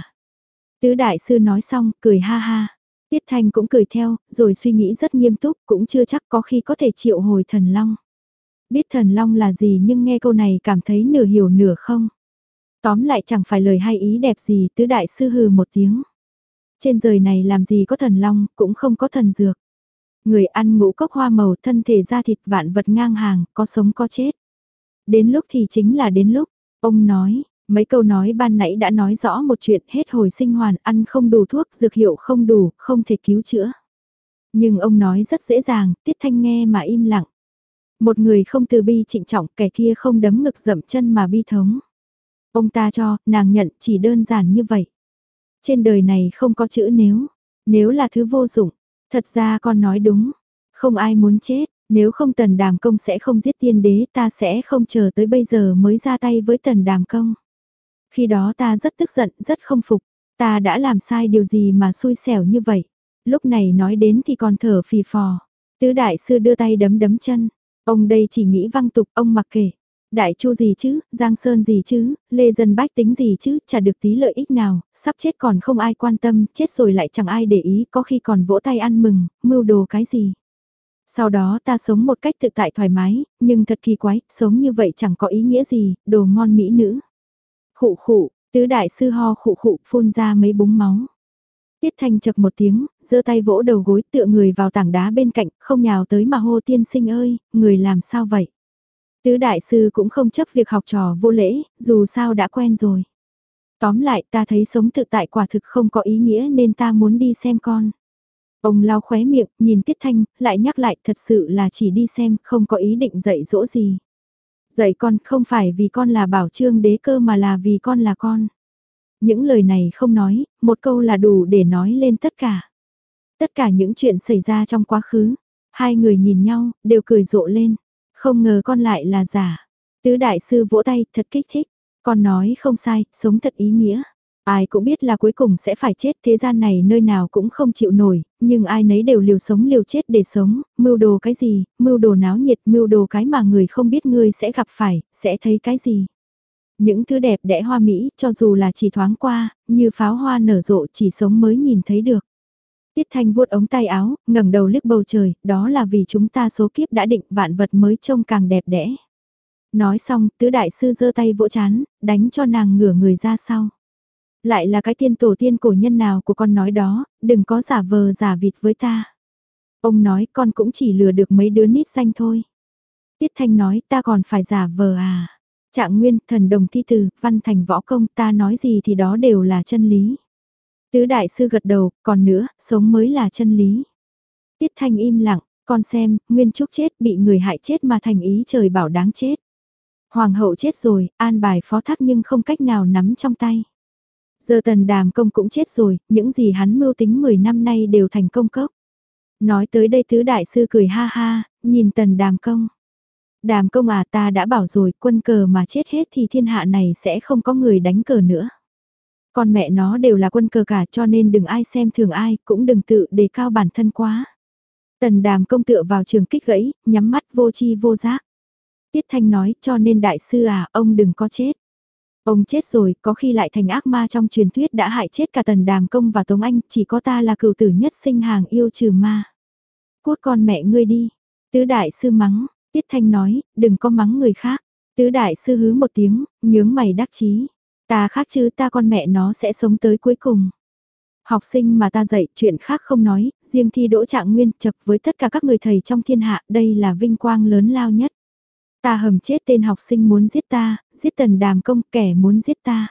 Tứ đại sư nói xong, cười ha ha. Tiết Thanh cũng cười theo, rồi suy nghĩ rất nghiêm túc, cũng chưa chắc có khi có thể triệu hồi thần long. Biết thần long là gì nhưng nghe câu này cảm thấy nửa hiểu nửa không. Tóm lại chẳng phải lời hay ý đẹp gì, tứ đại sư hừ một tiếng. Trên đời này làm gì có thần long, cũng không có thần dược. Người ăn ngũ cốc hoa màu, thân thể da thịt vạn vật ngang hàng, có sống có chết. Đến lúc thì chính là đến lúc, ông nói, mấy câu nói ban nãy đã nói rõ một chuyện hết hồi sinh hoàn, ăn không đủ thuốc, dược hiệu không đủ, không thể cứu chữa. Nhưng ông nói rất dễ dàng, Tiết Thanh nghe mà im lặng. Một người không từ bi trịnh trọng, kẻ kia không đấm ngực dậm chân mà bi thống. Ông ta cho, nàng nhận, chỉ đơn giản như vậy. Trên đời này không có chữ nếu, nếu là thứ vô dụng. Thật ra con nói đúng, không ai muốn chết, nếu không Tần Đàm Công sẽ không giết tiên đế, ta sẽ không chờ tới bây giờ mới ra tay với Tần Đàm Công. Khi đó ta rất tức giận, rất không phục, ta đã làm sai điều gì mà xui xẻo như vậy. Lúc này nói đến thì còn thở phì phò. Tứ đại sư đưa tay đấm đấm chân, ông đây chỉ nghĩ văng tục, ông mặc kệ. Đại Chu gì chứ, Giang Sơn gì chứ, Lê Dân Bách tính gì chứ, chả được tí lợi ích nào, sắp chết còn không ai quan tâm, chết rồi lại chẳng ai để ý, có khi còn vỗ tay ăn mừng, mưu đồ cái gì. Sau đó ta sống một cách tự tại thoải mái, nhưng thật kỳ quái, sống như vậy chẳng có ý nghĩa gì, đồ ngon mỹ nữ. Khụ khụ, tứ đại sư ho khụ khụ phun ra mấy búng máu. Tiết Thanh chập một tiếng, giơ tay vỗ đầu gối tựa người vào tảng đá bên cạnh, không nhào tới mà hô tiên sinh ơi, người làm sao vậy? Tứ đại sư cũng không chấp việc học trò vô lễ, dù sao đã quen rồi. Tóm lại ta thấy sống tự tại quả thực không có ý nghĩa nên ta muốn đi xem con. Ông lau khóe miệng, nhìn Tiết Thanh, lại nhắc lại thật sự là chỉ đi xem, không có ý định dạy dỗ gì. Dạy con không phải vì con là bảo trương đế cơ mà là vì con là con. Những lời này không nói, một câu là đủ để nói lên tất cả. Tất cả những chuyện xảy ra trong quá khứ, hai người nhìn nhau, đều cười rộ lên. Không ngờ con lại là giả. Tứ đại sư vỗ tay, thật kích thích. Con nói không sai, sống thật ý nghĩa. Ai cũng biết là cuối cùng sẽ phải chết, thế gian này nơi nào cũng không chịu nổi, nhưng ai nấy đều liều sống liều chết để sống, mưu đồ cái gì, mưu đồ náo nhiệt, mưu đồ cái mà người không biết ngươi sẽ gặp phải, sẽ thấy cái gì. Những thứ đẹp đẽ hoa mỹ, cho dù là chỉ thoáng qua, như pháo hoa nở rộ chỉ sống mới nhìn thấy được. Tiết Thanh vuốt ống tay áo, ngẩng đầu liếc bầu trời, đó là vì chúng ta số kiếp đã định vạn vật mới trông càng đẹp đẽ. Nói xong, tứ đại sư giơ tay vỗ chán, đánh cho nàng ngửa người ra sau. Lại là cái tiên tổ tiên cổ nhân nào của con nói đó, đừng có giả vờ giả vịt với ta. Ông nói con cũng chỉ lừa được mấy đứa nít xanh thôi. Tiết Thanh nói ta còn phải giả vờ à. Trạng nguyên, thần đồng thi từ, văn thành võ công ta nói gì thì đó đều là chân lý. Tứ đại sư gật đầu, còn nữa, sống mới là chân lý. Tiết Thanh im lặng, con xem, Nguyên Trúc chết bị người hại chết mà thành ý trời bảo đáng chết. Hoàng hậu chết rồi, an bài phó thác nhưng không cách nào nắm trong tay. Giờ Tần Đàm Công cũng chết rồi, những gì hắn mưu tính mười năm nay đều thành công cốc. Nói tới đây tứ đại sư cười ha ha, nhìn Tần Đàm Công. Đàm Công à, ta đã bảo rồi, quân cờ mà chết hết thì thiên hạ này sẽ không có người đánh cờ nữa. Con mẹ nó đều là quân cờ cả cho nên đừng ai xem thường ai, cũng đừng tự đề cao bản thân quá. Tần Đàm Công tựa vào trường kích gãy, nhắm mắt vô chi vô giác. Tiết Thanh nói, cho nên đại sư à, ông đừng có chết. Ông chết rồi, có khi lại thành ác ma trong truyền thuyết đã hại chết cả Tần Đàm Công và Tống Anh, chỉ có ta là cửu tử nhất sinh hàng yêu trừ ma. Cút con mẹ ngươi đi. Tứ đại sư mắng, Tiết Thanh nói, đừng có mắng người khác. Tứ đại sư hứ một tiếng, nhướng mày đắc chí. Ta khác chứ, ta con mẹ nó sẽ sống tới cuối cùng. Học sinh mà ta dạy chuyện khác không nói, riêng thi đỗ trạng nguyên chật với tất cả các người thầy trong thiên hạ, đây là vinh quang lớn lao nhất. Ta hầm chết tên học sinh muốn giết ta, giết Tần Đàm Công kẻ muốn giết ta.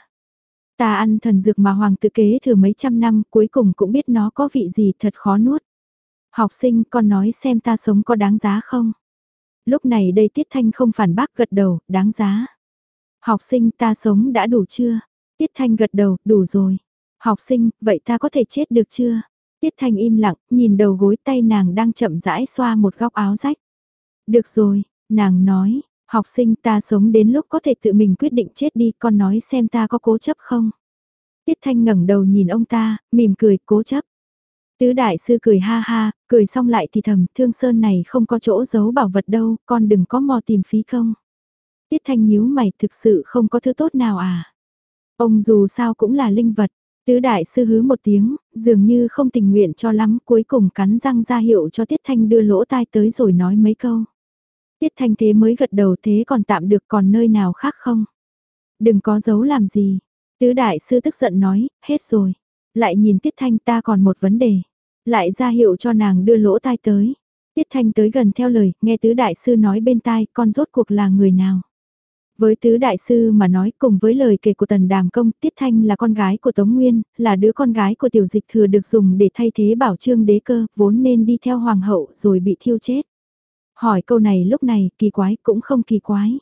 Ta ăn thần dược mà hoàng tự kế thừa mấy trăm năm cuối cùng cũng biết nó có vị gì thật khó nuốt. Học sinh con nói xem ta sống có đáng giá không? Lúc này đây Tiết Thanh không phản bác gật đầu, đáng giá. Học sinh ta sống đã đủ chưa? Tiết Thanh gật đầu, đủ rồi. Học sinh, vậy ta có thể chết được chưa? Tiết Thanh im lặng, nhìn đầu gối tay nàng đang chậm rãi xoa một góc áo rách. Được rồi, nàng nói, học sinh ta sống đến lúc có thể tự mình quyết định chết đi, con nói xem ta có cố chấp không? Tiết Thanh ngẩng đầu nhìn ông ta, mỉm cười, cố chấp. Tứ đại sư cười ha ha, cười xong lại thì thầm, Thương Sơn này không có chỗ giấu bảo vật đâu, con đừng có mò tìm phí công. Tiết Thanh nhíu mày, thực sự không có thứ tốt nào à? Ông dù sao cũng là linh vật. Tứ đại sư hứ một tiếng, dường như không tình nguyện cho lắm, cuối cùng cắn răng ra hiệu cho Tiết Thanh đưa lỗ tai tới rồi nói mấy câu. Tiết Thanh thế mới gật đầu, thế còn tạm được, còn nơi nào khác không? Đừng có giấu làm gì. Tứ đại sư tức giận nói, hết rồi. Lại nhìn Tiết Thanh, ta còn một vấn đề. Lại ra hiệu cho nàng đưa lỗ tai tới. Tiết Thanh tới gần theo lời, nghe tứ đại sư nói bên tai, con rốt cuộc là người nào? Với tứ đại sư mà nói, cùng với lời kể của Tần Đàm Công, Tiết Thanh là con gái của Tống Nguyên, là đứa con gái của tiểu dịch thừa được dùng để thay thế Bảo Trương đế cơ, vốn nên đi theo hoàng hậu rồi bị thiêu chết. Hỏi câu này lúc này, kỳ quái cũng không kỳ quái.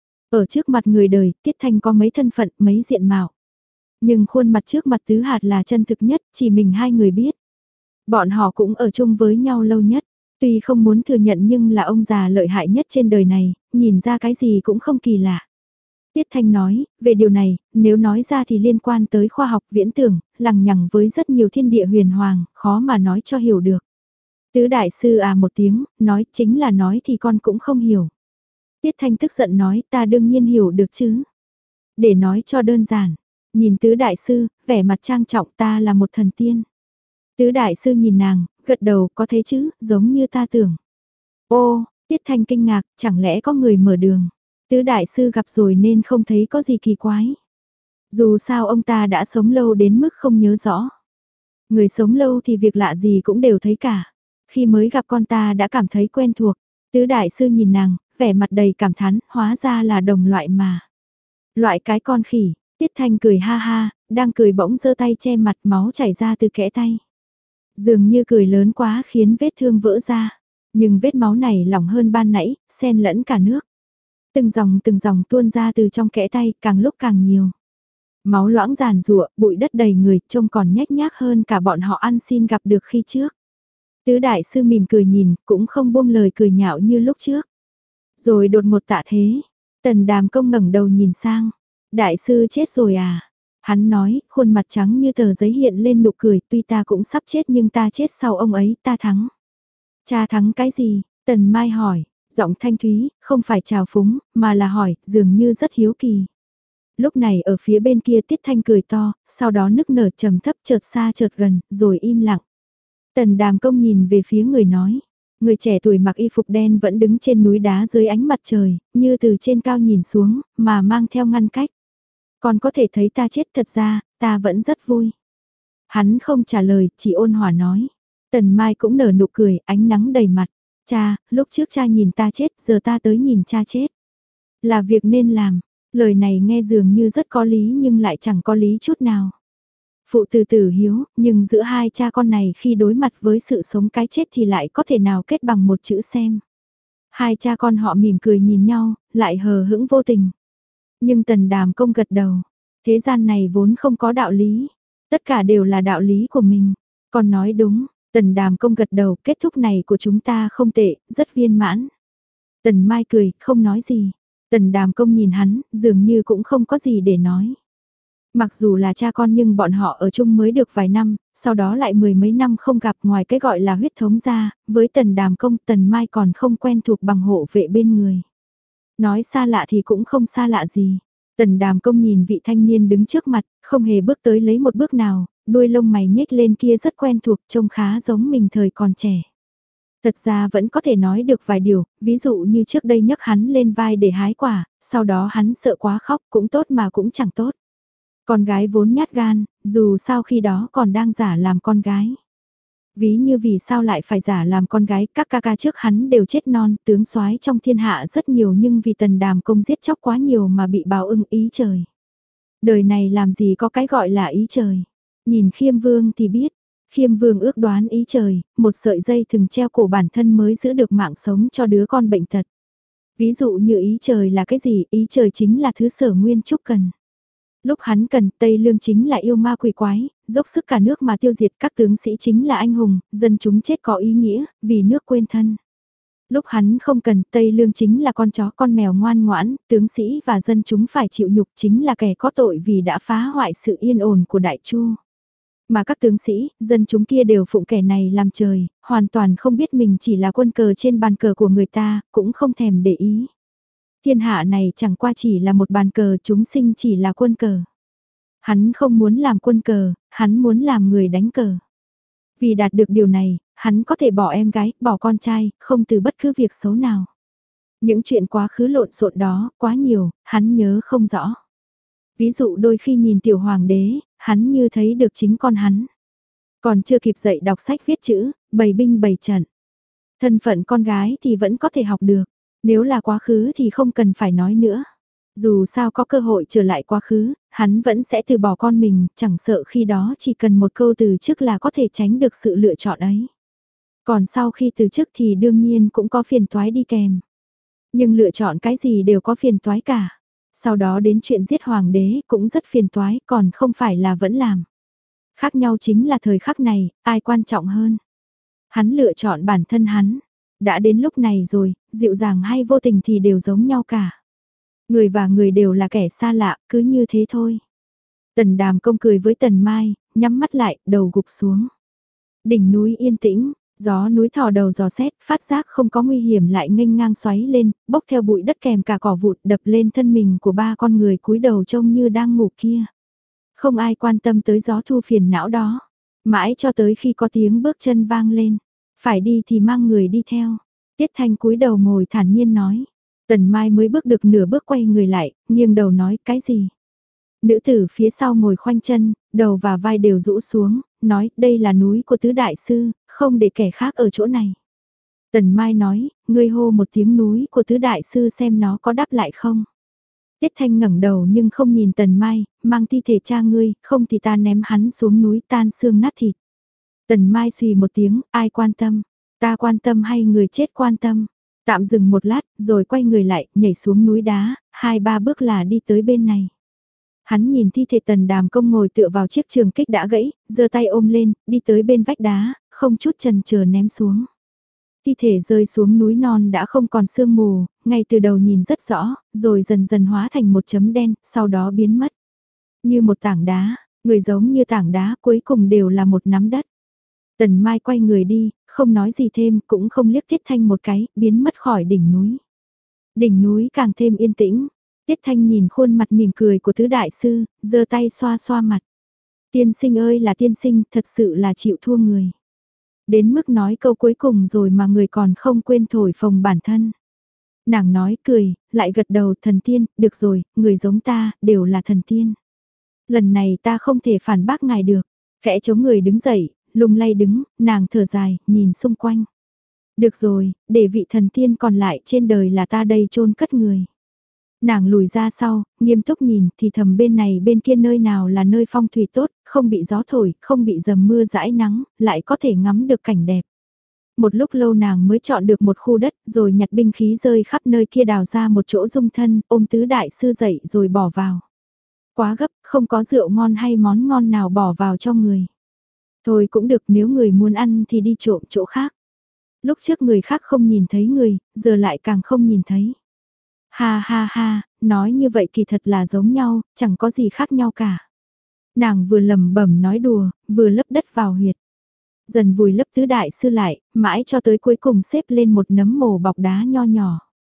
Ở trước mặt người đời, Tiết Thanh có mấy thân phận, mấy diện mạo. Nhưng khuôn mặt trước mặt tứ hạt là chân thực nhất, chỉ mình hai người biết. Bọn họ cũng ở chung với nhau lâu nhất. Tuy không muốn thừa nhận nhưng là ông già lợi hại nhất trên đời này, nhìn ra cái gì cũng không kỳ lạ. Tiết Thanh nói, về điều này, nếu nói ra thì liên quan tới khoa học viễn tưởng, lằng nhằng với rất nhiều thiên địa huyền hoàng, khó mà nói cho hiểu được. Tứ đại sư à một tiếng, nói chính là nói thì con cũng không hiểu. Tiết Thanh tức giận nói, ta đương nhiên hiểu được chứ. Để nói cho đơn giản, nhìn tứ đại sư, vẻ mặt trang trọng, ta là một thần tiên. Tứ đại sư nhìn nàng, gật đầu, có thế chứ, giống như ta tưởng. Ô, Tiết Thanh kinh ngạc, chẳng lẽ có người mở đường. Tứ đại sư gặp rồi nên không thấy có gì kỳ quái. Dù sao ông ta đã sống lâu đến mức không nhớ rõ. Người sống lâu thì việc lạ gì cũng đều thấy cả. Khi mới gặp con ta đã cảm thấy quen thuộc. Tứ đại sư nhìn nàng, vẻ mặt đầy cảm thán, hóa ra là đồng loại mà. Loại cái con khỉ, Tiết Thanh cười ha ha, đang cười bỗng giơ tay che mặt, máu chảy ra từ kẽ tay. Dường như cười lớn quá khiến vết thương vỡ ra. Nhưng vết máu này lỏng hơn ban nãy, xen lẫn cả nước. Từng dòng từng dòng tuôn ra từ trong kẽ tay, càng lúc càng nhiều. Máu loãng giàn giụa, bụi đất đầy người, trông còn nhếch nhác hơn cả bọn họ ăn xin gặp được khi trước. Tứ đại sư mỉm cười nhìn, cũng không buông lời cười nhạo như lúc trước. Rồi đột ngột tạ thế, Tần Đàm Công ngẩng đầu nhìn sang. Đại sư chết rồi à? Hắn nói, khuôn mặt trắng như tờ giấy hiện lên nụ cười, tuy ta cũng sắp chết nhưng ta chết sau ông ấy, ta thắng. Cha thắng cái gì? Tần Mai hỏi, giọng thanh thúy, không phải trào phúng, mà là hỏi, dường như rất hiếu kỳ. Lúc này ở phía bên kia Tiết Thanh cười to, sau đó nức nở trầm thấp chợt xa chợt gần, rồi im lặng. Tần Đàm Công nhìn về phía người nói. Người trẻ tuổi mặc y phục đen vẫn đứng trên núi đá dưới ánh mặt trời, như từ trên cao nhìn xuống, mà mang theo ngăn cách. Còn có thể thấy ta chết, thật ra, ta vẫn rất vui. Hắn không trả lời, chỉ ôn hòa nói. Tần Mai cũng nở nụ cười, ánh nắng đầy mặt. Cha, lúc trước cha nhìn ta chết, giờ ta tới nhìn cha chết. Là việc nên làm. Lời này nghe dường như rất có lý nhưng lại chẳng có lý chút nào. Phụ từ tử hiếu, nhưng giữa hai cha con này khi đối mặt với sự sống cái chết thì lại có thể nào kết bằng một chữ xem. Hai cha con họ mỉm cười nhìn nhau, lại hờ hững vô tình. Nhưng Tần Đàm Công gật đầu. Thế gian này vốn không có đạo lý. Tất cả đều là đạo lý của mình. Con nói đúng, Tần Đàm Công gật đầu, kết thúc này của chúng ta không tệ, rất viên mãn. Tần Mai cười, không nói gì. Tần Đàm Công nhìn hắn, dường như cũng không có gì để nói. Mặc dù là cha con nhưng bọn họ ở chung mới được vài năm, sau đó lại mười mấy năm không gặp, ngoài cái gọi là huyết thống ra, với Tần Đàm Công Tần Mai còn không quen thuộc bằng hộ vệ bên người. Nói xa lạ thì cũng không xa lạ gì. Tần Đàm Công nhìn vị thanh niên đứng trước mặt, không hề bước tới lấy một bước nào, đuôi lông mày nhếch lên kia rất quen thuộc, trông khá giống mình thời còn trẻ. Thật ra vẫn có thể nói được vài điều, ví dụ như trước đây nhấc hắn lên vai để hái quả, sau đó hắn sợ quá khóc, cũng tốt mà cũng chẳng tốt. Con gái vốn nhát gan, dù sao khi đó còn đang giả làm con gái. Ví như vì sao lại phải giả làm con gái, các ca ca trước hắn đều chết non, tướng soái trong thiên hạ rất nhiều nhưng vì Tần Đàm Công giết chóc quá nhiều mà bị báo ưng ý trời. Đời này làm gì có cái gọi là ý trời. Nhìn Khiêm Vương thì biết, Khiêm Vương ước đoán ý trời, một sợi dây thừng treo cổ bản thân mới giữ được mạng sống cho đứa con bệnh tật. Ví dụ như ý trời là cái gì, ý trời chính là thứ Sở Nguyên Trúc cần. Lúc hắn cần, Tây Lương chính là yêu ma quỷ quái, dốc sức cả nước mà tiêu diệt, các tướng sĩ chính là anh hùng, dân chúng chết có ý nghĩa, vì nước quên thân. Lúc hắn không cần, Tây Lương chính là con chó con mèo ngoan ngoãn, tướng sĩ và dân chúng phải chịu nhục chính là kẻ có tội vì đã phá hoại sự yên ổn của Đại Chu. Mà các tướng sĩ, dân chúng kia đều phụng kẻ này làm trời, hoàn toàn không biết mình chỉ là quân cờ trên bàn cờ của người ta, cũng không thèm để ý. Thiên hạ này chẳng qua chỉ là một bàn cờ, chúng sinh chỉ là quân cờ. Hắn không muốn làm quân cờ, hắn muốn làm người đánh cờ. Vì đạt được điều này, hắn có thể bỏ em gái, bỏ con trai, không từ bất cứ việc xấu nào. Những chuyện quá khứ lộn xộn đó, quá nhiều, hắn nhớ không rõ. Ví dụ đôi khi nhìn tiểu hoàng đế, hắn như thấy được chính con hắn. Còn chưa kịp dậy đọc sách viết chữ, bày binh bày trận. Thân phận con gái thì vẫn có thể học được, nếu là quá khứ thì không cần phải nói nữa. Dù sao có cơ hội trở lại quá khứ, hắn vẫn sẽ từ bỏ con mình, chẳng sợ khi đó chỉ cần một câu từ chức là có thể tránh được sự lựa chọn ấy. Còn sau khi từ chức thì đương nhiên cũng có phiền toái đi kèm. Nhưng lựa chọn cái gì đều có phiền toái cả. Sau đó đến chuyện giết hoàng đế cũng rất phiền toái, còn không phải là vẫn làm. Khác nhau chính là thời khắc này, ai quan trọng hơn. Hắn lựa chọn bản thân hắn. Đã đến lúc này rồi, dịu dàng hay vô tình thì đều giống nhau cả. Người và người đều là kẻ xa lạ, cứ như thế thôi. Tần Đàm Công cười với Tần Mai, nhắm mắt lại, đầu gục xuống. Đỉnh núi yên tĩnh, gió núi thò đầu giò xét, phát giác không có nguy hiểm lại nghênh ngang xoáy lên, bốc theo bụi đất kèm cả cỏ vụt đập lên thân mình của ba con người cúi đầu trông như đang ngủ kia. Không ai quan tâm tới gió thu phiền não đó. Mãi cho tới khi có tiếng bước chân vang lên. Phải đi thì mang người đi theo. Tiết Thanh cúi đầu ngồi thản nhiên nói. Tần Mai mới bước được nửa bước quay người lại, nghiêng đầu nói cái gì. Nữ tử phía sau ngồi khoanh chân, đầu và vai đều rũ xuống, nói đây là núi của tứ đại sư, không để kẻ khác ở chỗ này. Tần Mai nói, ngươi hô một tiếng núi của tứ đại sư xem nó có đáp lại không. Tiết Thanh ngẩng đầu nhưng không nhìn Tần Mai, mang thi thể cha ngươi, không thì ta ném hắn xuống núi tan xương nát thịt. Tần Mai xùy một tiếng, ai quan tâm, ta quan tâm hay người chết quan tâm. Tạm dừng một lát, rồi quay người lại, nhảy xuống núi đá, hai ba bước là đi tới bên này. Hắn nhìn thi thể Tần Đàm Công ngồi tựa vào chiếc trường kích đã gãy, giơ tay ôm lên, đi tới bên vách đá, không chút chần chờ ném xuống. Thi thể rơi xuống núi non đã không còn sương mù, ngay từ đầu nhìn rất rõ, rồi dần dần hóa thành một chấm đen, sau đó biến mất. Như một tảng đá, người giống như tảng đá cuối cùng đều là một nắm đất. Tần Mai quay người đi, không nói gì thêm, cũng không liếc Tiết Thanh một cái, biến mất khỏi đỉnh núi. Đỉnh núi càng thêm yên tĩnh, Tiết Thanh nhìn khuôn mặt mỉm cười của tứ đại sư, giơ tay xoa xoa mặt. Tiên sinh ơi là tiên sinh, thật sự là chịu thua người. Đến mức nói câu cuối cùng rồi mà người còn không quên thổi phồng bản thân. Nàng nói cười, lại gật đầu thần tiên, được rồi, người giống ta, đều là thần tiên. Lần này ta không thể phản bác ngài được. Khẽ chống người đứng dậy, lung lay đứng, nàng thở dài, nhìn xung quanh. Được rồi, để vị thần tiên còn lại trên đời là ta đây chôn cất người. Nàng lùi ra sau, nghiêm túc nhìn thì thầm bên này bên kia nơi nào là nơi phong thủy tốt, không bị gió thổi, không bị dầm mưa dãi nắng, lại có thể ngắm được cảnh đẹp. Một lúc lâu nàng mới chọn được một khu đất rồi nhặt binh khí rơi khắp nơi kia đào ra một chỗ dung thân, ôm tứ đại sư dậy rồi bỏ vào. Quá gấp, không có rượu ngon hay món ngon nào bỏ vào cho người. Thôi cũng được, nếu người muốn ăn thì đi trộm chỗ khác. Lúc trước người khác không nhìn thấy người, giờ lại càng không nhìn thấy. Ha ha ha, nói như vậy kỳ thật là giống nhau, chẳng có gì khác nhau cả. Nàng vừa lầm bẩm nói đùa, vừa lấp đất vào huyệt. Dần vùi lấp tứ đại sư lại, mãi cho tới cuối cùng xếp lên một nấm mồ bọc đá nho nhỏ.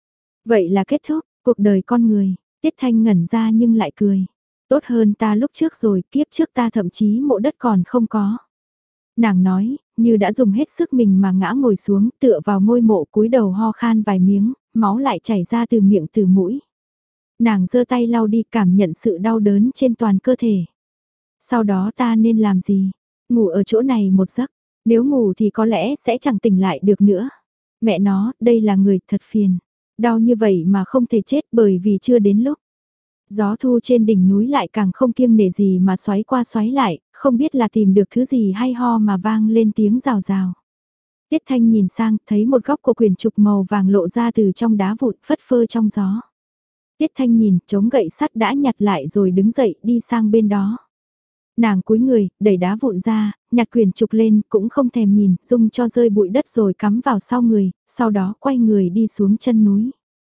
Vậy là kết thúc, cuộc đời con người, Tiết Thanh ngẩn ra nhưng lại cười. Tốt hơn ta lúc trước rồi, kiếp trước ta thậm chí mộ đất còn không có. Nàng nói, như đã dùng hết sức mình mà ngã ngồi xuống, tựa vào ngôi mộ cúi đầu ho khan vài miếng, máu lại chảy ra từ miệng từ mũi. Nàng giơ tay lau đi, cảm nhận sự đau đớn trên toàn cơ thể. Sau đó ta nên làm gì? Ngủ ở chỗ này một giấc, nếu ngủ thì có lẽ sẽ chẳng tỉnh lại được nữa. Mẹ nó, đây là người thật phiền. Đau như vậy mà không thể chết bởi vì chưa đến lúc. Gió thu trên đỉnh núi lại càng không kiêng nể gì mà xoáy qua xoáy lại, không biết là tìm được thứ gì hay ho mà vang lên tiếng rào rào. Tiết Thanh nhìn sang, thấy một góc của quyển trục màu vàng lộ ra từ trong đá vụn phất phơ trong gió. Tiết Thanh nhìn, chống gậy sắt đã nhặt lại rồi đứng dậy đi sang bên đó. Nàng cúi người, đẩy đá vụn ra, nhặt quyển trục lên, cũng không thèm nhìn, dung cho rơi bụi đất rồi cắm vào sau người, sau đó quay người đi xuống chân núi.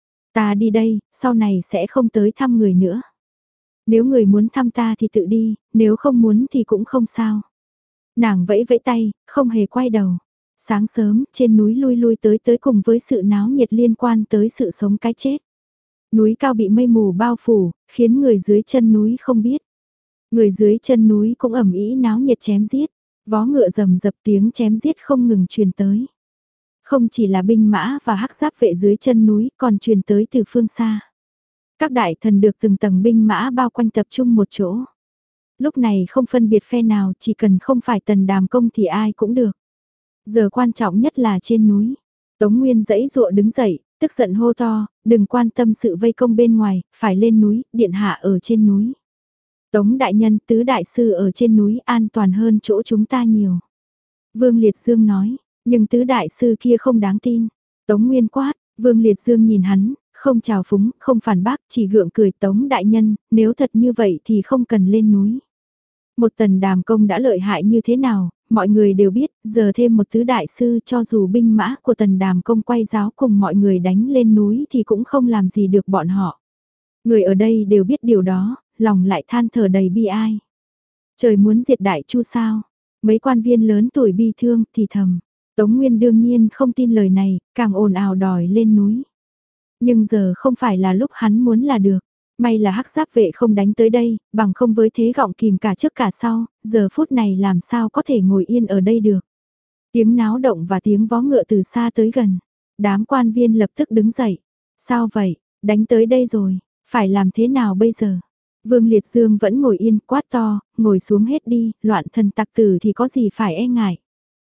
Ta đi đây, sau này sẽ không tới thăm người nữa. Nếu người muốn thăm ta thì tự đi, nếu không muốn thì cũng không sao. Nàng vẫy vẫy tay, không hề quay đầu. Sáng sớm, trên núi lui lui tới tới cùng với sự náo nhiệt liên quan tới sự sống cái chết. Núi cao bị mây mù bao phủ, khiến người dưới chân núi không biết. Người dưới chân núi cũng ầm ĩ náo nhiệt chém giết, vó ngựa rầm rập tiếng chém giết không ngừng truyền tới. Không chỉ là binh mã và hắc giáp vệ dưới chân núi còn truyền tới từ phương xa. Các đại thần được từng tầng binh mã bao quanh tập trung một chỗ. Lúc này không phân biệt phe nào, chỉ cần không phải Tần Đàm Công thì ai cũng được. Giờ quan trọng nhất là trên núi. Tống Nguyên giãy giụa đứng dậy, tức giận hô to, đừng quan tâm sự vây công bên ngoài, phải lên núi, điện hạ ở trên núi. Tống đại nhân, tứ đại sư ở trên núi an toàn hơn chỗ chúng ta nhiều. Vương Liệt Dương nói, nhưng tứ đại sư kia không đáng tin. Tống Nguyên quát, Vương Liệt Dương nhìn hắn, không chào phúng, không phản bác, chỉ gượng cười. Tống đại nhân, nếu thật như vậy thì không cần lên núi. Một Tần Đàm Công đã lợi hại như thế nào, mọi người đều biết, giờ thêm một tứ đại sư cho dù binh mã của Tần Đàm Công quay giáo cùng mọi người đánh lên núi thì cũng không làm gì được bọn họ. Người ở đây đều biết điều đó, lòng lại than thở đầy bi ai. Trời muốn diệt Đại Chu sao? Mấy quan viên lớn tuổi bi thương thì thầm. Tống Nguyên đương nhiên không tin lời này, càng ồn ào đòi lên núi. Nhưng giờ không phải là lúc hắn muốn là được. May là hắc giáp vệ không đánh tới đây, bằng không với thế gọng kìm cả trước cả sau, giờ phút này làm sao có thể ngồi yên ở đây được. Tiếng náo động và tiếng vó ngựa từ xa tới gần. Đám quan viên lập tức đứng dậy. Sao vậy, đánh tới đây rồi, phải làm thế nào bây giờ? Vương Liệt Dương vẫn ngồi yên, quát to, ngồi xuống hết đi, loạn thần tặc tử thì có gì phải e ngại.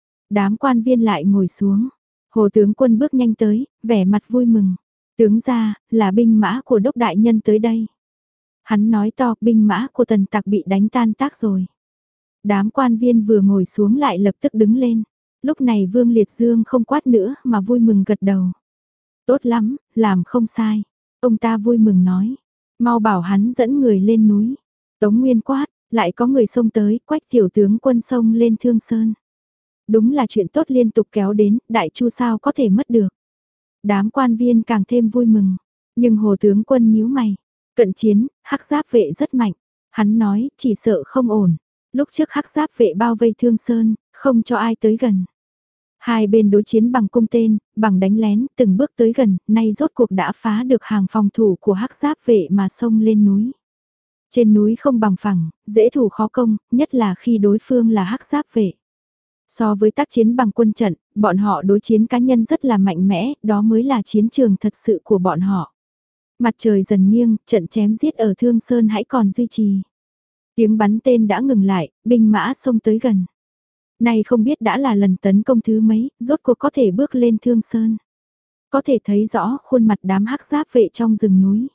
Đám quan viên lại ngồi xuống. Hồ tướng quân bước nhanh tới, vẻ mặt vui mừng. Tướng ra, là binh mã của đốc đại nhân tới đây. Hắn nói to, binh mã của tần tặc bị đánh tan tác rồi. Đám quan viên vừa ngồi xuống lại lập tức đứng lên. Lúc này Vương Liệt Dương không quát nữa mà vui mừng gật đầu. Tốt lắm, làm không sai. Ông ta vui mừng nói. Mau bảo hắn dẫn người lên núi. Tống Nguyên quát, lại có người xông tới, Quách tiểu tướng quân xông lên Thương Sơn. Đúng là chuyện tốt liên tục kéo đến, Đại Chu sao có thể mất được. Đám quan viên càng thêm vui mừng, nhưng Hồ tướng quân nhíu mày. Cận chiến, hắc giáp vệ rất mạnh. Hắn nói, chỉ sợ không ổn. Lúc trước hắc giáp vệ bao vây Thương Sơn, không cho ai tới gần. Hai bên đối chiến bằng cung tên, bằng đánh lén, từng bước tới gần, nay rốt cuộc đã phá được hàng phòng thủ của hắc giáp vệ mà xông lên núi. Trên núi không bằng phẳng, dễ thủ khó công, nhất là khi đối phương là hắc giáp vệ. So với tác chiến bằng quân trận, bọn họ đối chiến cá nhân rất là mạnh mẽ, đó mới là chiến trường thật sự của bọn họ. Mặt trời dần nghiêng, trận chém giết ở Thương Sơn hãy còn duy trì. Tiếng bắn tên đã ngừng lại, binh mã xông tới gần. Này không biết đã là lần tấn công thứ mấy, rốt cuộc có thể bước lên Thương Sơn. Có thể thấy rõ khuôn mặt đám hắc giáp vệ trong rừng núi.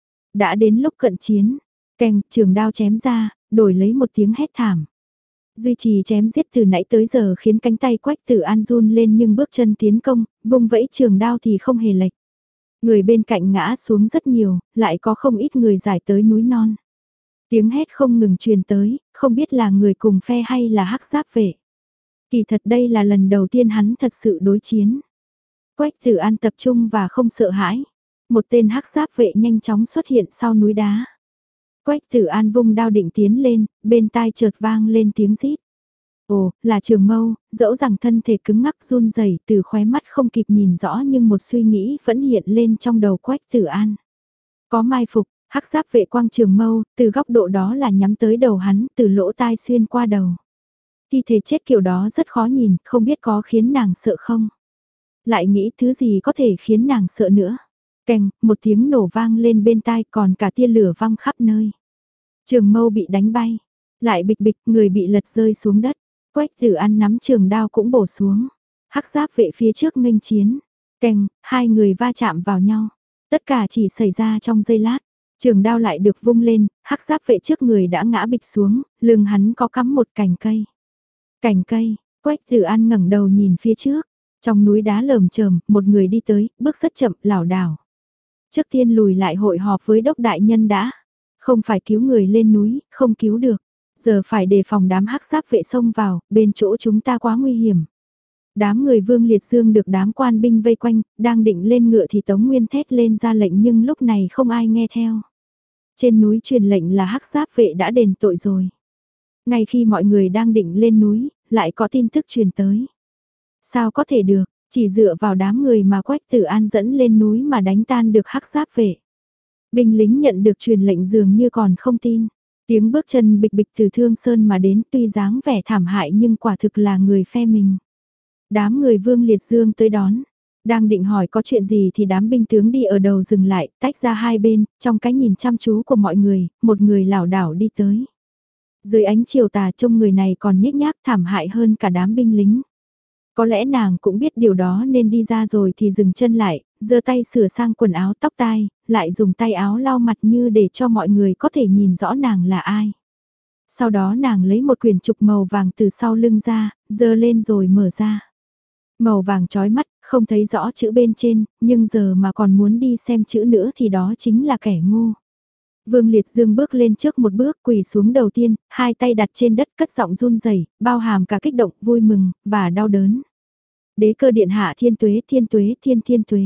Đã đến lúc cận chiến, kèng trường đao chém ra, đổi lấy một tiếng hét thảm. Duy trì chém giết từ nãy tới giờ khiến cánh tay Quách Tử An run lên nhưng bước chân tiến công, vung vẫy trường đao thì không hề lệch. Người bên cạnh ngã xuống rất nhiều, lại có không ít người giải tới núi non. Tiếng hét không ngừng truyền tới, không biết là người cùng phe hay là hắc giáp vệ. Kỳ thật đây là lần đầu tiên hắn thật sự đối chiến. Quách Tử An tập trung và không sợ hãi. Một tên hắc giáp vệ nhanh chóng xuất hiện sau núi đá. Quách Tử An vung đao định tiến lên, bên tai chợt vang lên tiếng rít. Ồ, là Trường Mâu, dẫu rằng thân thể cứng ngắc run rẩy từ khóe mắt không kịp nhìn rõ nhưng một suy nghĩ vẫn hiện lên trong đầu Quách Tử An. Có mai phục, hắc giáp vệ quang Trường Mâu, từ góc độ đó là nhắm tới đầu hắn, từ lỗ tai xuyên qua đầu. Thi thể chết kiểu đó rất khó nhìn, không biết có khiến nàng sợ không. Lại nghĩ thứ gì có thể khiến nàng sợ nữa. Kèng, một tiếng nổ vang lên bên tai còn cả tia lửa văng khắp nơi. Trường Mâu bị đánh bay, lại bịch bịch người bị lật rơi xuống đất. Quách Tử An nắm trường đao cũng bổ xuống. Hắc giáp vệ phía trước nghênh chiến. Kèng, hai người va chạm vào nhau. Tất cả chỉ xảy ra trong giây lát. Trường đao lại được vung lên, hắc giáp vệ trước người đã ngã bịch xuống, lưng hắn có cắm một cành cây. Cành cây, Quách Tử An ngẩng đầu nhìn phía trước. Trong núi đá lởm chởm, một người đi tới, bước rất chậm, lảo đảo. Trước tiên lùi lại hội họp với đốc đại nhân đã. Không phải cứu người lên núi, không cứu được. Giờ phải đề phòng đám hắc giáp vệ xông vào, bên chỗ chúng ta quá nguy hiểm. Đám người Vương Liệt Dương được đám quan binh vây quanh, đang định lên ngựa thì Tống Nguyên thét lên ra lệnh nhưng lúc này không ai nghe theo. Trên núi truyền lệnh là hắc giáp vệ đã đền tội rồi. Ngay khi mọi người đang định lên núi, lại có tin tức truyền tới. Sao có thể được, chỉ dựa vào đám người mà Quách Tử An dẫn lên núi mà đánh tan được hắc giáp vệ. Binh lính nhận được truyền lệnh dường như còn không tin. Tiếng bước chân bịch bịch từ Thương Sơn mà đến tuy dáng vẻ thảm hại nhưng quả thực là người phe mình. Đám người Vương Liệt Dương tới đón. Đang định hỏi có chuyện gì thì đám binh tướng đi ở đầu dừng lại, tách ra hai bên, trong cái nhìn chăm chú của mọi người, một người lảo đảo đi tới. Dưới ánh chiều tà trông người này còn nhếch nhác thảm hại hơn cả đám binh lính. Có lẽ nàng cũng biết điều đó nên đi ra rồi thì dừng chân lại, giơ tay sửa sang quần áo tóc tai, lại dùng tay áo lau mặt như để cho mọi người có thể nhìn rõ nàng là ai. Sau đó nàng lấy một quyển trục màu vàng từ sau lưng ra, giơ lên rồi mở ra. Màu vàng chói mắt, không thấy rõ chữ bên trên, nhưng giờ mà còn muốn đi xem chữ nữa thì đó chính là kẻ ngu. Vương Liệt Dương bước lên trước một bước quỳ xuống đầu tiên, hai tay đặt trên đất cất giọng run rẩy, bao hàm cả kích động, vui mừng, và đau đớn. Đế cơ điện hạ thiên tuế thiên tuế thiên thiên tuế.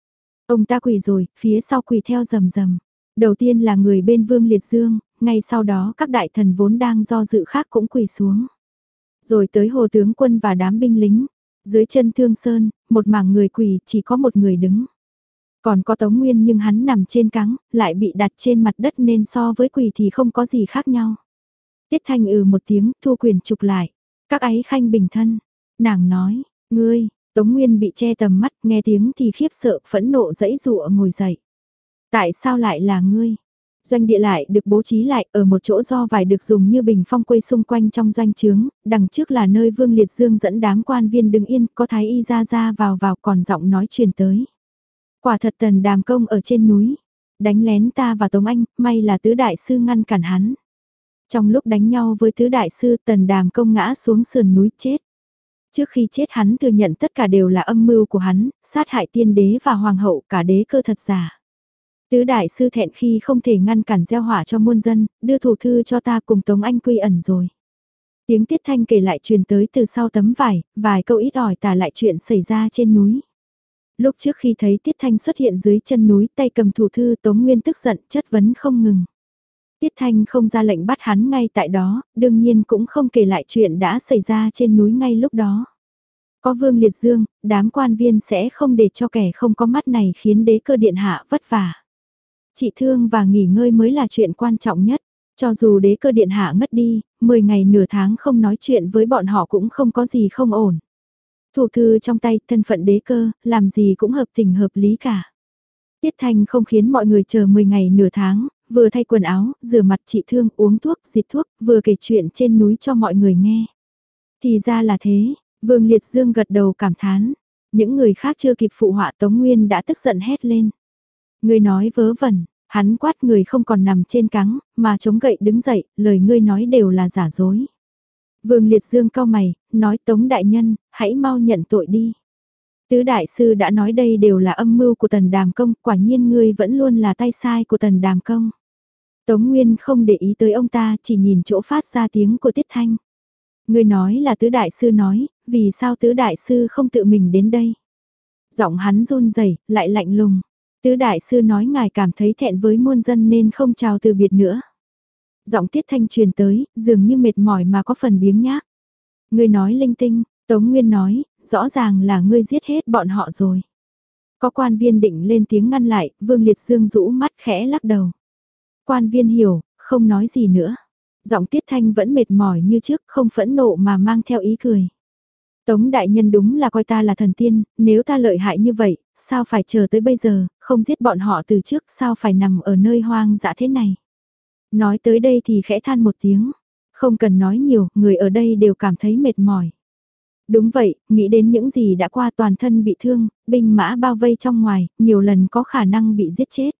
Ông ta quỳ rồi, phía sau quỳ theo rầm rầm. Đầu tiên là người bên Vương Liệt Dương, ngay sau đó các đại thần vốn đang do dự khác cũng quỳ xuống. Rồi tới Hồ tướng quân và đám binh lính. Dưới chân Thương Sơn, một mảng người quỳ chỉ có một người đứng. Còn có Tống Nguyên nhưng hắn nằm trên cáng, lại bị đặt trên mặt đất nên so với quỳ thì không có gì khác nhau. Tiết Thanh ừ một tiếng, thu quyền trục lại. Các ái khanh bình thân. Nàng nói, ngươi, Tống Nguyên bị che tầm mắt, nghe tiếng thì khiếp sợ, phẫn nộ dẫy dụa ngồi dậy. Tại sao lại là ngươi? Doanh địa lại được bố trí lại ở một chỗ do vải được dùng như bình phong quây xung quanh trong doanh trướng, đằng trước là nơi Vương Liệt Dương dẫn đám quan viên đứng yên, có thái y ra ra vào vào còn giọng nói truyền tới. Quả thật Tần Đàm Công ở trên núi, đánh lén ta và Tống Anh, may là tứ đại sư ngăn cản hắn. Trong lúc đánh nhau với tứ đại sư Tần Đàm Công ngã xuống sườn núi chết. Trước khi chết hắn thừa nhận tất cả đều là âm mưu của hắn, sát hại tiên đế và hoàng hậu cả đế cơ thật giả. Tứ đại sư thẹn khi không thể ngăn cản gieo họa cho muôn dân, đưa thủ thư cho ta cùng Tống Anh quy ẩn rồi. Tiếng Tiết Thanh kể lại truyền tới từ sau tấm vải, vài câu ít ỏi tả lại chuyện xảy ra trên núi. Lúc trước khi thấy Tiết Thanh xuất hiện dưới chân núi tay cầm thủ thư Tống Nguyên tức giận chất vấn không ngừng. Tiết Thanh không ra lệnh bắt hắn ngay tại đó, đương nhiên cũng không kể lại chuyện đã xảy ra trên núi ngay lúc đó. Có Vương Liệt Dương, đám quan viên sẽ không để cho kẻ không có mắt này khiến đế cơ điện hạ vất vả. Trị thương và nghỉ ngơi mới là chuyện quan trọng nhất. Cho dù đế cơ điện hạ ngất đi, mười ngày nửa tháng không nói chuyện với bọn họ cũng không có gì không ổn. Thủ thư trong tay, thân phận đế cơ, làm gì cũng hợp tình hợp lý cả. Tiết Thanh không khiến mọi người chờ mười ngày nửa tháng, vừa thay quần áo, rửa mặt trị thương, uống thuốc, diệt thuốc, vừa kể chuyện trên núi cho mọi người nghe. Thì ra là thế, Vương Liệt Dương gật đầu cảm thán. Những người khác chưa kịp phụ họa Tống Nguyên đã tức giận hét lên. Ngươi nói vớ vẩn, hắn quát người không còn nằm trên cáng, mà chống gậy đứng dậy, lời ngươi nói đều là giả dối. Vương Liệt Dương cau mày, nói Tống đại nhân, hãy mau nhận tội đi. Tứ đại sư đã nói đây đều là âm mưu của Tần Đàm Công, quả nhiên ngươi vẫn luôn là tay sai của Tần Đàm Công. Tống Nguyên không để ý tới ông ta, chỉ nhìn chỗ phát ra tiếng của Tiết Thanh. Ngươi nói là tứ đại sư nói, vì sao tứ đại sư không tự mình đến đây? Giọng hắn run rẩy, lại lạnh lùng. Tứ đại sư nói ngài cảm thấy thẹn với muôn dân nên không chào từ biệt nữa. Giọng Tiết Thanh truyền tới, dường như mệt mỏi mà có phần biếng nhác. Ngươi nói linh tinh, Tống Nguyên nói, rõ ràng là ngươi giết hết bọn họ rồi. Có quan viên định lên tiếng ngăn lại, Vương Liệt Dương rũ mắt khẽ lắc đầu. Quan viên hiểu, không nói gì nữa. Giọng Tiết Thanh vẫn mệt mỏi như trước, không phẫn nộ mà mang theo ý cười. Tống đại nhân đúng là coi ta là thần tiên, nếu ta lợi hại như vậy, sao phải chờ tới bây giờ, không giết bọn họ từ trước, sao phải nằm ở nơi hoang dã thế này. Nói tới đây thì khẽ than một tiếng, không cần nói nhiều, người ở đây đều cảm thấy mệt mỏi. Đúng vậy, nghĩ đến những gì đã qua toàn thân bị thương, binh mã bao vây trong ngoài, nhiều lần có khả năng bị giết chết.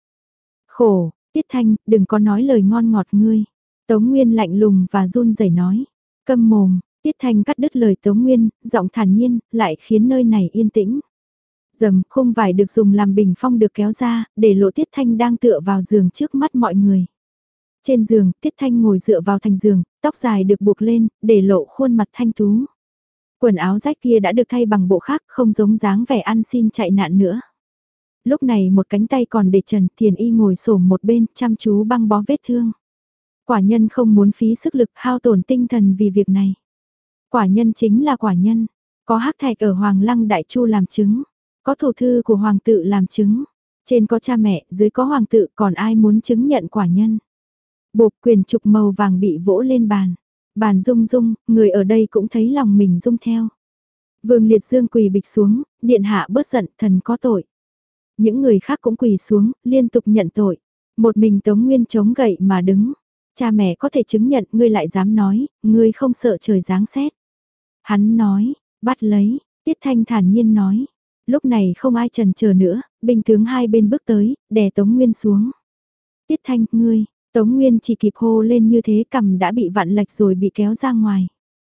Khổ, Tiết Thanh, đừng có nói lời ngon ngọt ngươi. Tống Nguyên lạnh lùng và run rẩy nói, câm mồm. Tiết Thanh cắt đứt lời Tống Nguyên, giọng thản nhiên, lại khiến nơi này yên tĩnh. Dầm, khung vải được dùng làm bình phong được kéo ra, để lộ Tiết Thanh đang tựa vào giường trước mắt mọi người. Trên giường, Tiết Thanh ngồi dựa vào thành giường, tóc dài được buộc lên, để lộ khuôn mặt thanh tú. Quần áo rách kia đã được thay bằng bộ khác, không giống dáng vẻ ăn xin chạy nạn nữa. Lúc này một cánh tay còn để trần, Thiền Y ngồi xổm một bên, chăm chú băng bó vết thương. Quả nhân không muốn phí sức lực hao tổn tinh thần vì việc này. Quả nhân chính là quả nhân, có hắc thạch ở Hoàng Lăng Đại Chu làm chứng, có thủ thư của Hoàng tự làm chứng, trên có cha mẹ, dưới có Hoàng tự, còn ai muốn chứng nhận quả nhân. Bộp quyền trục màu vàng bị vỗ lên bàn, bàn rung rung, người ở đây cũng thấy lòng mình rung theo. Vương Liệt Dương quỳ bịch xuống, điện hạ bớt giận, thần có tội. Những người khác cũng quỳ xuống, liên tục nhận tội. Một mình Tống Nguyên chống gậy mà đứng. Cha mẹ có thể chứng nhận, ngươi lại dám nói, ngươi không sợ trời giáng xét. Hắn nói, bắt lấy, Tiết Thanh thản nhiên nói. Lúc này không ai chần chờ nữa, binh tướng hai bên bước tới, đè Tống Nguyên xuống. Tiết Thanh, ngươi, Tống Nguyên chỉ kịp hô lên như thế, cằm đã bị vặn lệch rồi bị kéo ra ngoài.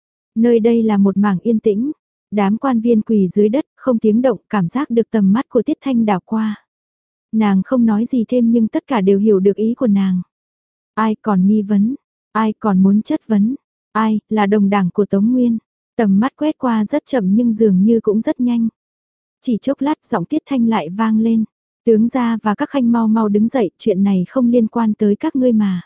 Nơi đây là một mảng yên tĩnh. Đám quan viên quỳ dưới đất, không tiếng động, cảm giác được tầm mắt của Tiết Thanh đảo qua. Nàng không nói gì thêm nhưng tất cả đều hiểu được ý của nàng. Ai còn nghi vấn, ai còn muốn chất vấn, ai là đồng đảng của Tống Nguyên. Tầm mắt quét qua rất chậm nhưng dường như cũng rất nhanh. Chỉ chốc lát giọng Tiết Thanh lại vang lên. Tướng gia và các khanh mau mau đứng dậy, chuyện này không liên quan tới các ngươi mà.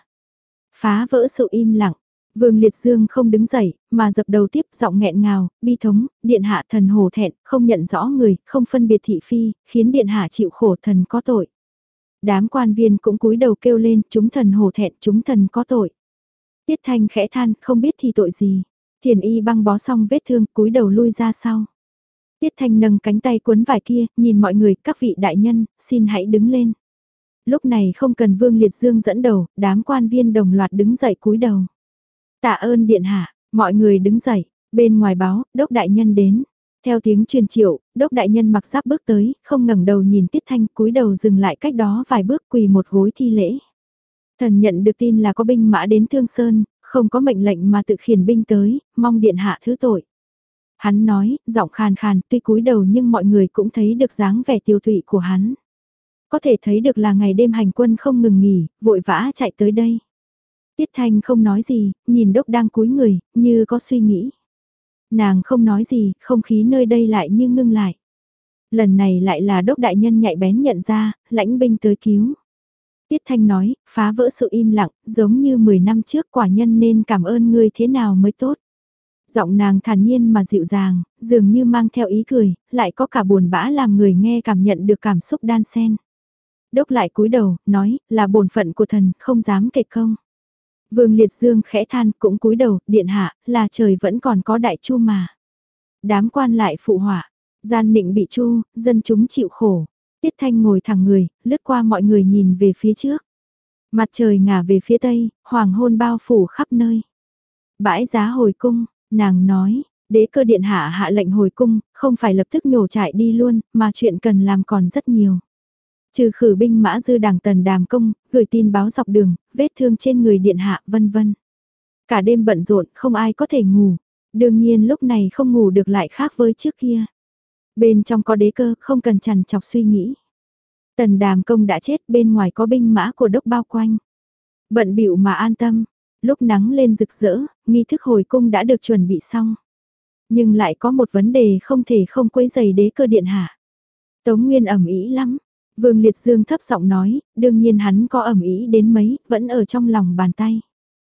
Phá vỡ sự im lặng. Vương Liệt Dương không đứng dậy, mà dập đầu tiếp giọng nghẹn ngào, bi thống, điện hạ thần hổ thẹn, không nhận rõ người, không phân biệt thị phi, khiến điện hạ chịu khổ, thần có tội. Đám quan viên cũng cúi đầu kêu lên, chúng thần hổ thẹn, chúng thần có tội. Tiết Thanh khẽ than, không biết thì tội gì. Thiền Y băng bó xong vết thương, cúi đầu lui ra sau. Tiết Thanh nâng cánh tay cuốn vải kia, nhìn mọi người, các vị đại nhân, xin hãy đứng lên. Lúc này không cần Vương Liệt Dương dẫn đầu, đám quan viên đồng loạt đứng dậy cúi đầu. Tạ ơn điện hạ, mọi người đứng dậy, bên ngoài báo, đốc đại nhân đến. Theo tiếng truyền triệu, đốc đại nhân mặc giáp bước tới, không ngẩng đầu nhìn Tiết Thanh, cúi đầu dừng lại cách đó vài bước quỳ một gối thi lễ. Thần nhận được tin là có binh mã đến Thương Sơn, không có mệnh lệnh mà tự khiển binh tới, mong điện hạ thứ tội. Hắn nói, giọng khàn khàn, tuy cúi đầu nhưng mọi người cũng thấy được dáng vẻ tiêu tụy của hắn. Có thể thấy được là ngày đêm hành quân không ngừng nghỉ, vội vã chạy tới đây. Tiết Thanh không nói gì, nhìn đốc đang cúi người, như có suy nghĩ. Nàng không nói gì, không khí nơi đây lại như ngưng lại. Lần này lại là đốc đại nhân nhạy bén nhận ra, lãnh binh tới cứu. Tiết Thanh nói, phá vỡ sự im lặng, giống như mười năm trước quả nhân nên cảm ơn ngươi thế nào mới tốt. Giọng nàng thản nhiên mà dịu dàng, dường như mang theo ý cười, lại có cả buồn bã làm người nghe cảm nhận được cảm xúc đan xen. Đốc lại cúi đầu, nói, là bổn phận của thần, không dám kể công. Vương Liệt Dương khẽ than cũng cúi đầu, điện hạ, là trời vẫn còn có đại chu mà. Đám quan lại phụ họa, gian nịnh bị chu, dân chúng chịu khổ. Tiết Thanh ngồi thẳng người, lướt qua mọi người nhìn về phía trước. Mặt trời ngả về phía tây, hoàng hôn bao phủ khắp nơi. Bãi giá hồi cung, nàng nói, đế cơ điện hạ hạ lệnh hồi cung, không phải lập tức nhổ trại đi luôn, mà chuyện cần làm còn rất nhiều. Trừ khử binh mã dư đảng tần đàm công, gửi tin báo dọc đường, vết thương trên người điện hạ vân vân. Cả đêm bận rộn, không ai có thể ngủ. Đương nhiên lúc này không ngủ được lại khác với trước kia. Bên trong có đế cơ, không cần chằn chọc suy nghĩ. Tần đàm công đã chết, bên ngoài có binh mã của đốc bao quanh. Bận bịu mà an tâm, lúc nắng lên rực rỡ, nghi thức hồi cung đã được chuẩn bị xong. Nhưng lại có một vấn đề không thể không quấy rầy đế cơ điện hạ. Tống Nguyên ẩm ý lắm. Vương Liệt Dương thấp giọng nói, đương nhiên hắn có ẩm ý đến mấy, vẫn ở trong lòng bàn tay.